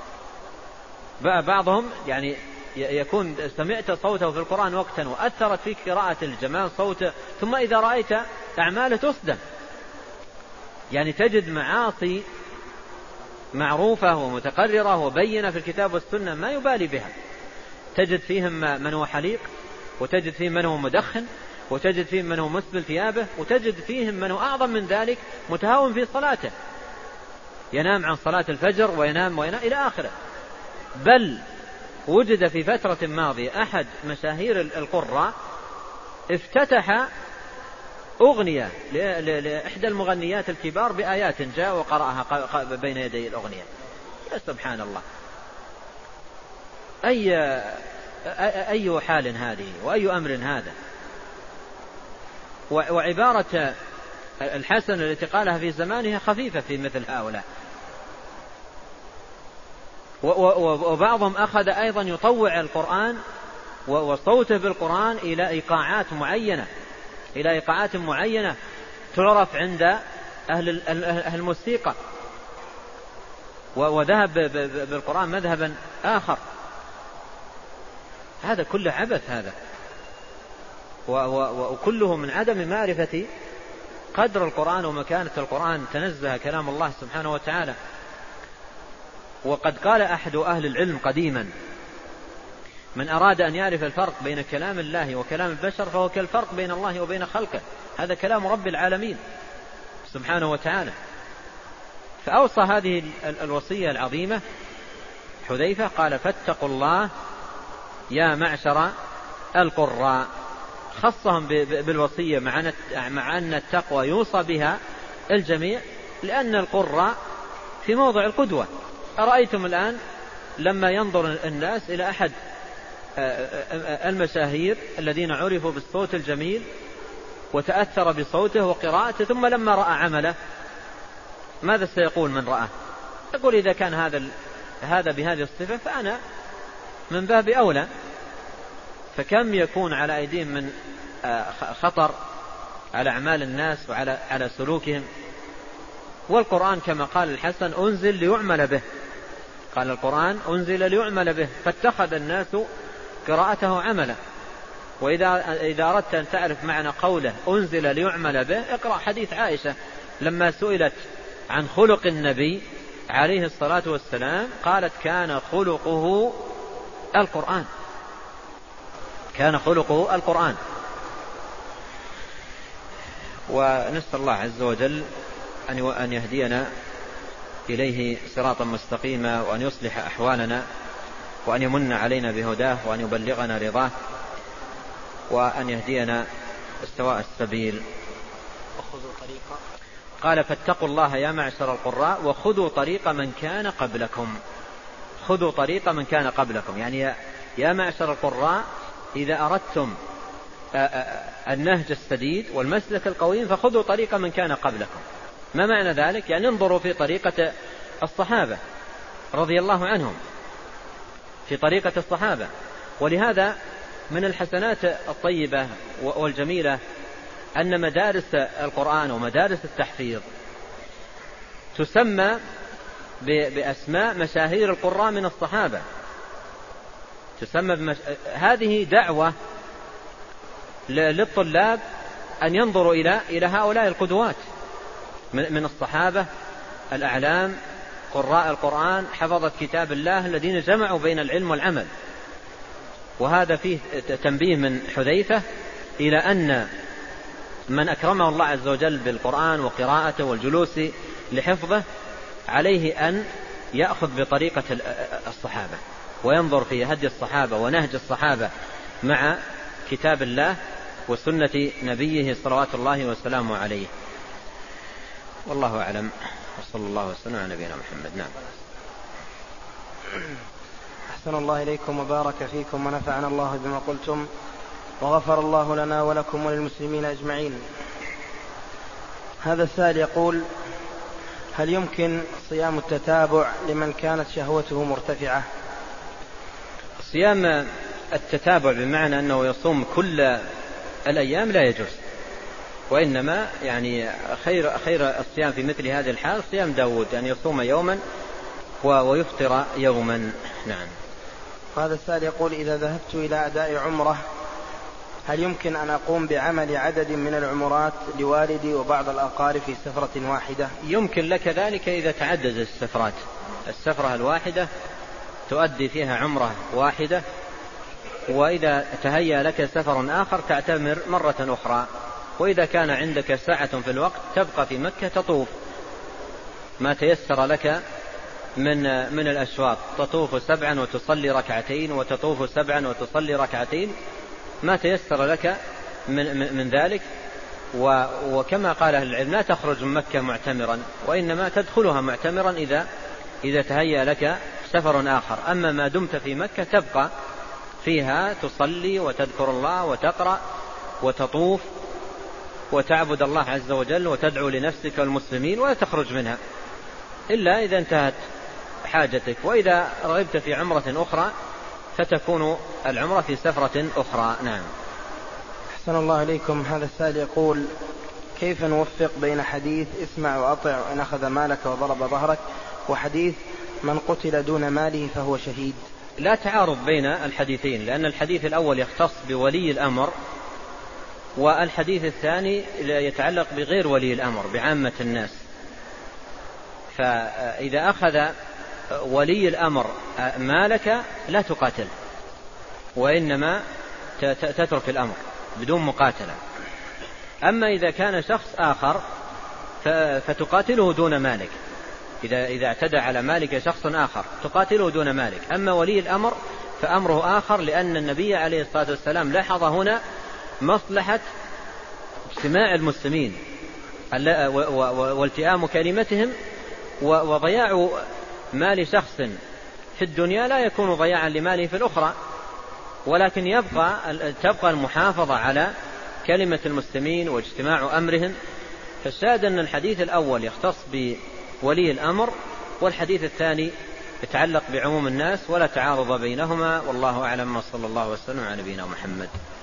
بعضهم يعني يكون سمعت صوته في القرآن وقتا وأثرت فيك قراءة الجمال صوته، ثم إذا رأيت أعماله تصدم. يعني تجد معاصي معروفة ومتقررة وبينة في الكتاب والسنة ما يبالي بها. تجد فيهم من هو حليق، وتجد فيهم من هو مدخن، وتجد فيهم من هو مسبل ثيابه، وتجد فيهم من هو أعظم من ذلك متهاون في صلاته، ينام عن صلاة الفجر وينام وينام إلى آخره. بل وجد في فترة ماضية أحد مشاهير القراء افتتح أغنية لإحدى المغنيات الكبار بآيات جاء وقرأها بين يدي الأغنية. يا سبحان الله، أي أي حال هذه وأي أمر هذا. وعبارة الحسن التي قالها في زمانها خفيفة في مثل هؤلاء. وبعضهم أخذ أيضا يطوع القرآن وصوته بالقرآن إلى إيقاعات معينة إلى إيقاعات معينة تعرف عند أهل أهل الموسيقى، وذهب بالقرآن مذهبا آخر. هذا كله عبث هذا، وكله من عدم معرفة قدر القرآن ومكانة القرآن. تنزه كلام الله سبحانه وتعالى. وقد قال أحد أهل العلم قديما: من أراد أن يعرف الفرق بين كلام الله وكلام البشر فهو كالفرق بين الله وبين خلقه. هذا كلام رب العالمين سبحانه وتعالى. فأوصى هذه الوصية العظيمة حذيفة، قال: فاتقوا الله يا معشر القراء. خصهم بالوصية مع أن التقوى يوصى بها الجميع، لأن القراء في موضع القدوة. أرأيتم الآن لما ينظر الناس إلى أحد المشاهير الذين عرفوا بالصوت الجميل وتأثر بصوته وقراءته، ثم لما رأى عمله ماذا سيقول من رأى؟ يقول: إذا كان هذا هذا بهذه الصفة فأنا من باب أولى. فكم يكون على أيديهم من خطر على أعمال الناس وعلى على سلوكهم. والقرآن كما قال الحسن: أنزل ليعمل به. قال القرآن أنزل ليعمل به، فاتخذ الناس قراءته عملا. وإذا إذا أردت أن تعرف معنى قوله أنزل ليعمل به، اقرأ حديث عائشة لما سئلت عن خلق النبي عليه الصلاة والسلام قالت: كان خلقه القرآن. كان خلقه القرآن. ونسأل الله عز وجل أن يهدينا إليه صراطا مستقيما، وأن يصلح أحوالنا، وأن يمن علينا بهداه، وأن يبلغنا رضاه، وأن يهدينا سواء السبيل. قال: فاتقوا الله يا معشر القراء وخذوا طريق من كان قبلكم. خذوا طريق من كان قبلكم، يعني يا معشر القراء إذا أردتم النهج السديد والمسلك القويم فخذوا طريق من كان قبلكم. ما معنى ذلك؟ يعني انظروا في طريقة الصحابة رضي الله عنهم، في طريقة الصحابة. ولهذا من الحسنات الطيبة والجميلة أن مدارس القرآن ومدارس التحفيظ تسمى بأسماء مشاهير القراء من الصحابة. تسمى بمش... هذه دعوة للطلاب أن ينظروا إلى إلى هؤلاء القدوات من الصحابة الأعلام، قراء القرآن، حفظة كتاب الله، الذين جمعوا بين العلم والعمل. وهذا فيه تنبيه من حذيفة إلى أن من أكرمه الله عز وجل بالقرآن وقراءته والجلوس لحفظه عليه أن يأخذ بطريقة الصحابة، وينظر في هدي الصحابة ونهج الصحابة مع كتاب الله وسنة نبيه صلوات الله وسلامه عليه. والله أعلم، وصلى الله وسلم على نبينا محمد. نعم. أحسن الله إليكم وبارك فيكم ونفعنا الله بما قلتم، وغفر الله لنا ولكم وللمسلمين أجمعين. هذا السائل يقول: هل يمكن صيام التتابع لمن كانت شهوته مرتفعة؟ صيام التتابع بمعنى أنه يصوم كل الأيام لا يجوز، وإنما يعني خير, خير الصيام في مثل هذه الحال صيام داود، يعني يصوم يوما ويفطر يوما. نعم. هذا السائل يقول: إذا ذهبت إلى أداء عمرة هل يمكن أن أقوم بعمل عدد من العمرات لوالدي وبعض الأقارب في سفرة واحدة؟ يمكن لك ذلك إذا تعدد السفرات. السفرة الواحدة تؤدي فيها عمرة واحدة، وإذا تهيأ لك سفر آخر تعتمر مرة أخرى. وإذا كان عندك ساعة في الوقت تبقى في مكة تطوف ما تيسر لك من من الأشواط، تطوف سبعا وتصلي ركعتين، وتطوف سبعا وتصلي ركعتين، ما تيسر لك من, من, من ذلك. وكما قال أهل العلم: لا تخرج من مكة معتمرا، وإنما تدخلها معتمرا إذا إذا تهيأ لك سفر آخر. أما ما دمت في مكة تبقى فيها تصلي وتذكر الله وتقرأ وتطوف وتعبد الله عز وجل وتدعو لنفسك والمسلمين، ولا تخرج منها إلا إذا انتهت حاجتك. وإذا رغبت في عمرة أخرى فتكون العمرة في سفرة أخرى. نعم. أحسن الله إليكم. هذا السائل يقول: كيف نوفق بين حديث اسمع وأطع وإن أخذ مالك وضرب ظهرك، وحديث من قتل دون ماله فهو شهيد؟ لا تعارض بين الحديثين، لأن الحديث الأول يختص بولي الأمر، والحديث الثاني يتعلق بغير ولي الأمر بعامة الناس. فإذا أخذ ولي الأمر مالك لا تقاتل، وإنما تترك الأمر بدون مقاتلة. أما إذا كان شخص آخر فتقاتله دون مالك، إذا إذا اعتدى على مالك شخص آخر تقاتله دون مالك. أما ولي الأمر فأمره آخر، لأن النبي عليه الصلاة والسلام لاحظ هنا مصلحة اجتماع المسلمين والتئام كلمتهم، وضياع مال شخص في الدنيا لا يكون ضياعا لماله في الأخرى، ولكن يبقى تبقى المحافظة على كلمة المسلمين واجتماع أمرهم. فالشاهد أن الحديث الأول يختص بولي الأمر، والحديث الثاني يتعلق بعموم الناس ولا تعارض بينهما، والله أعلم، وصلى الله وسلم على نبينا محمد.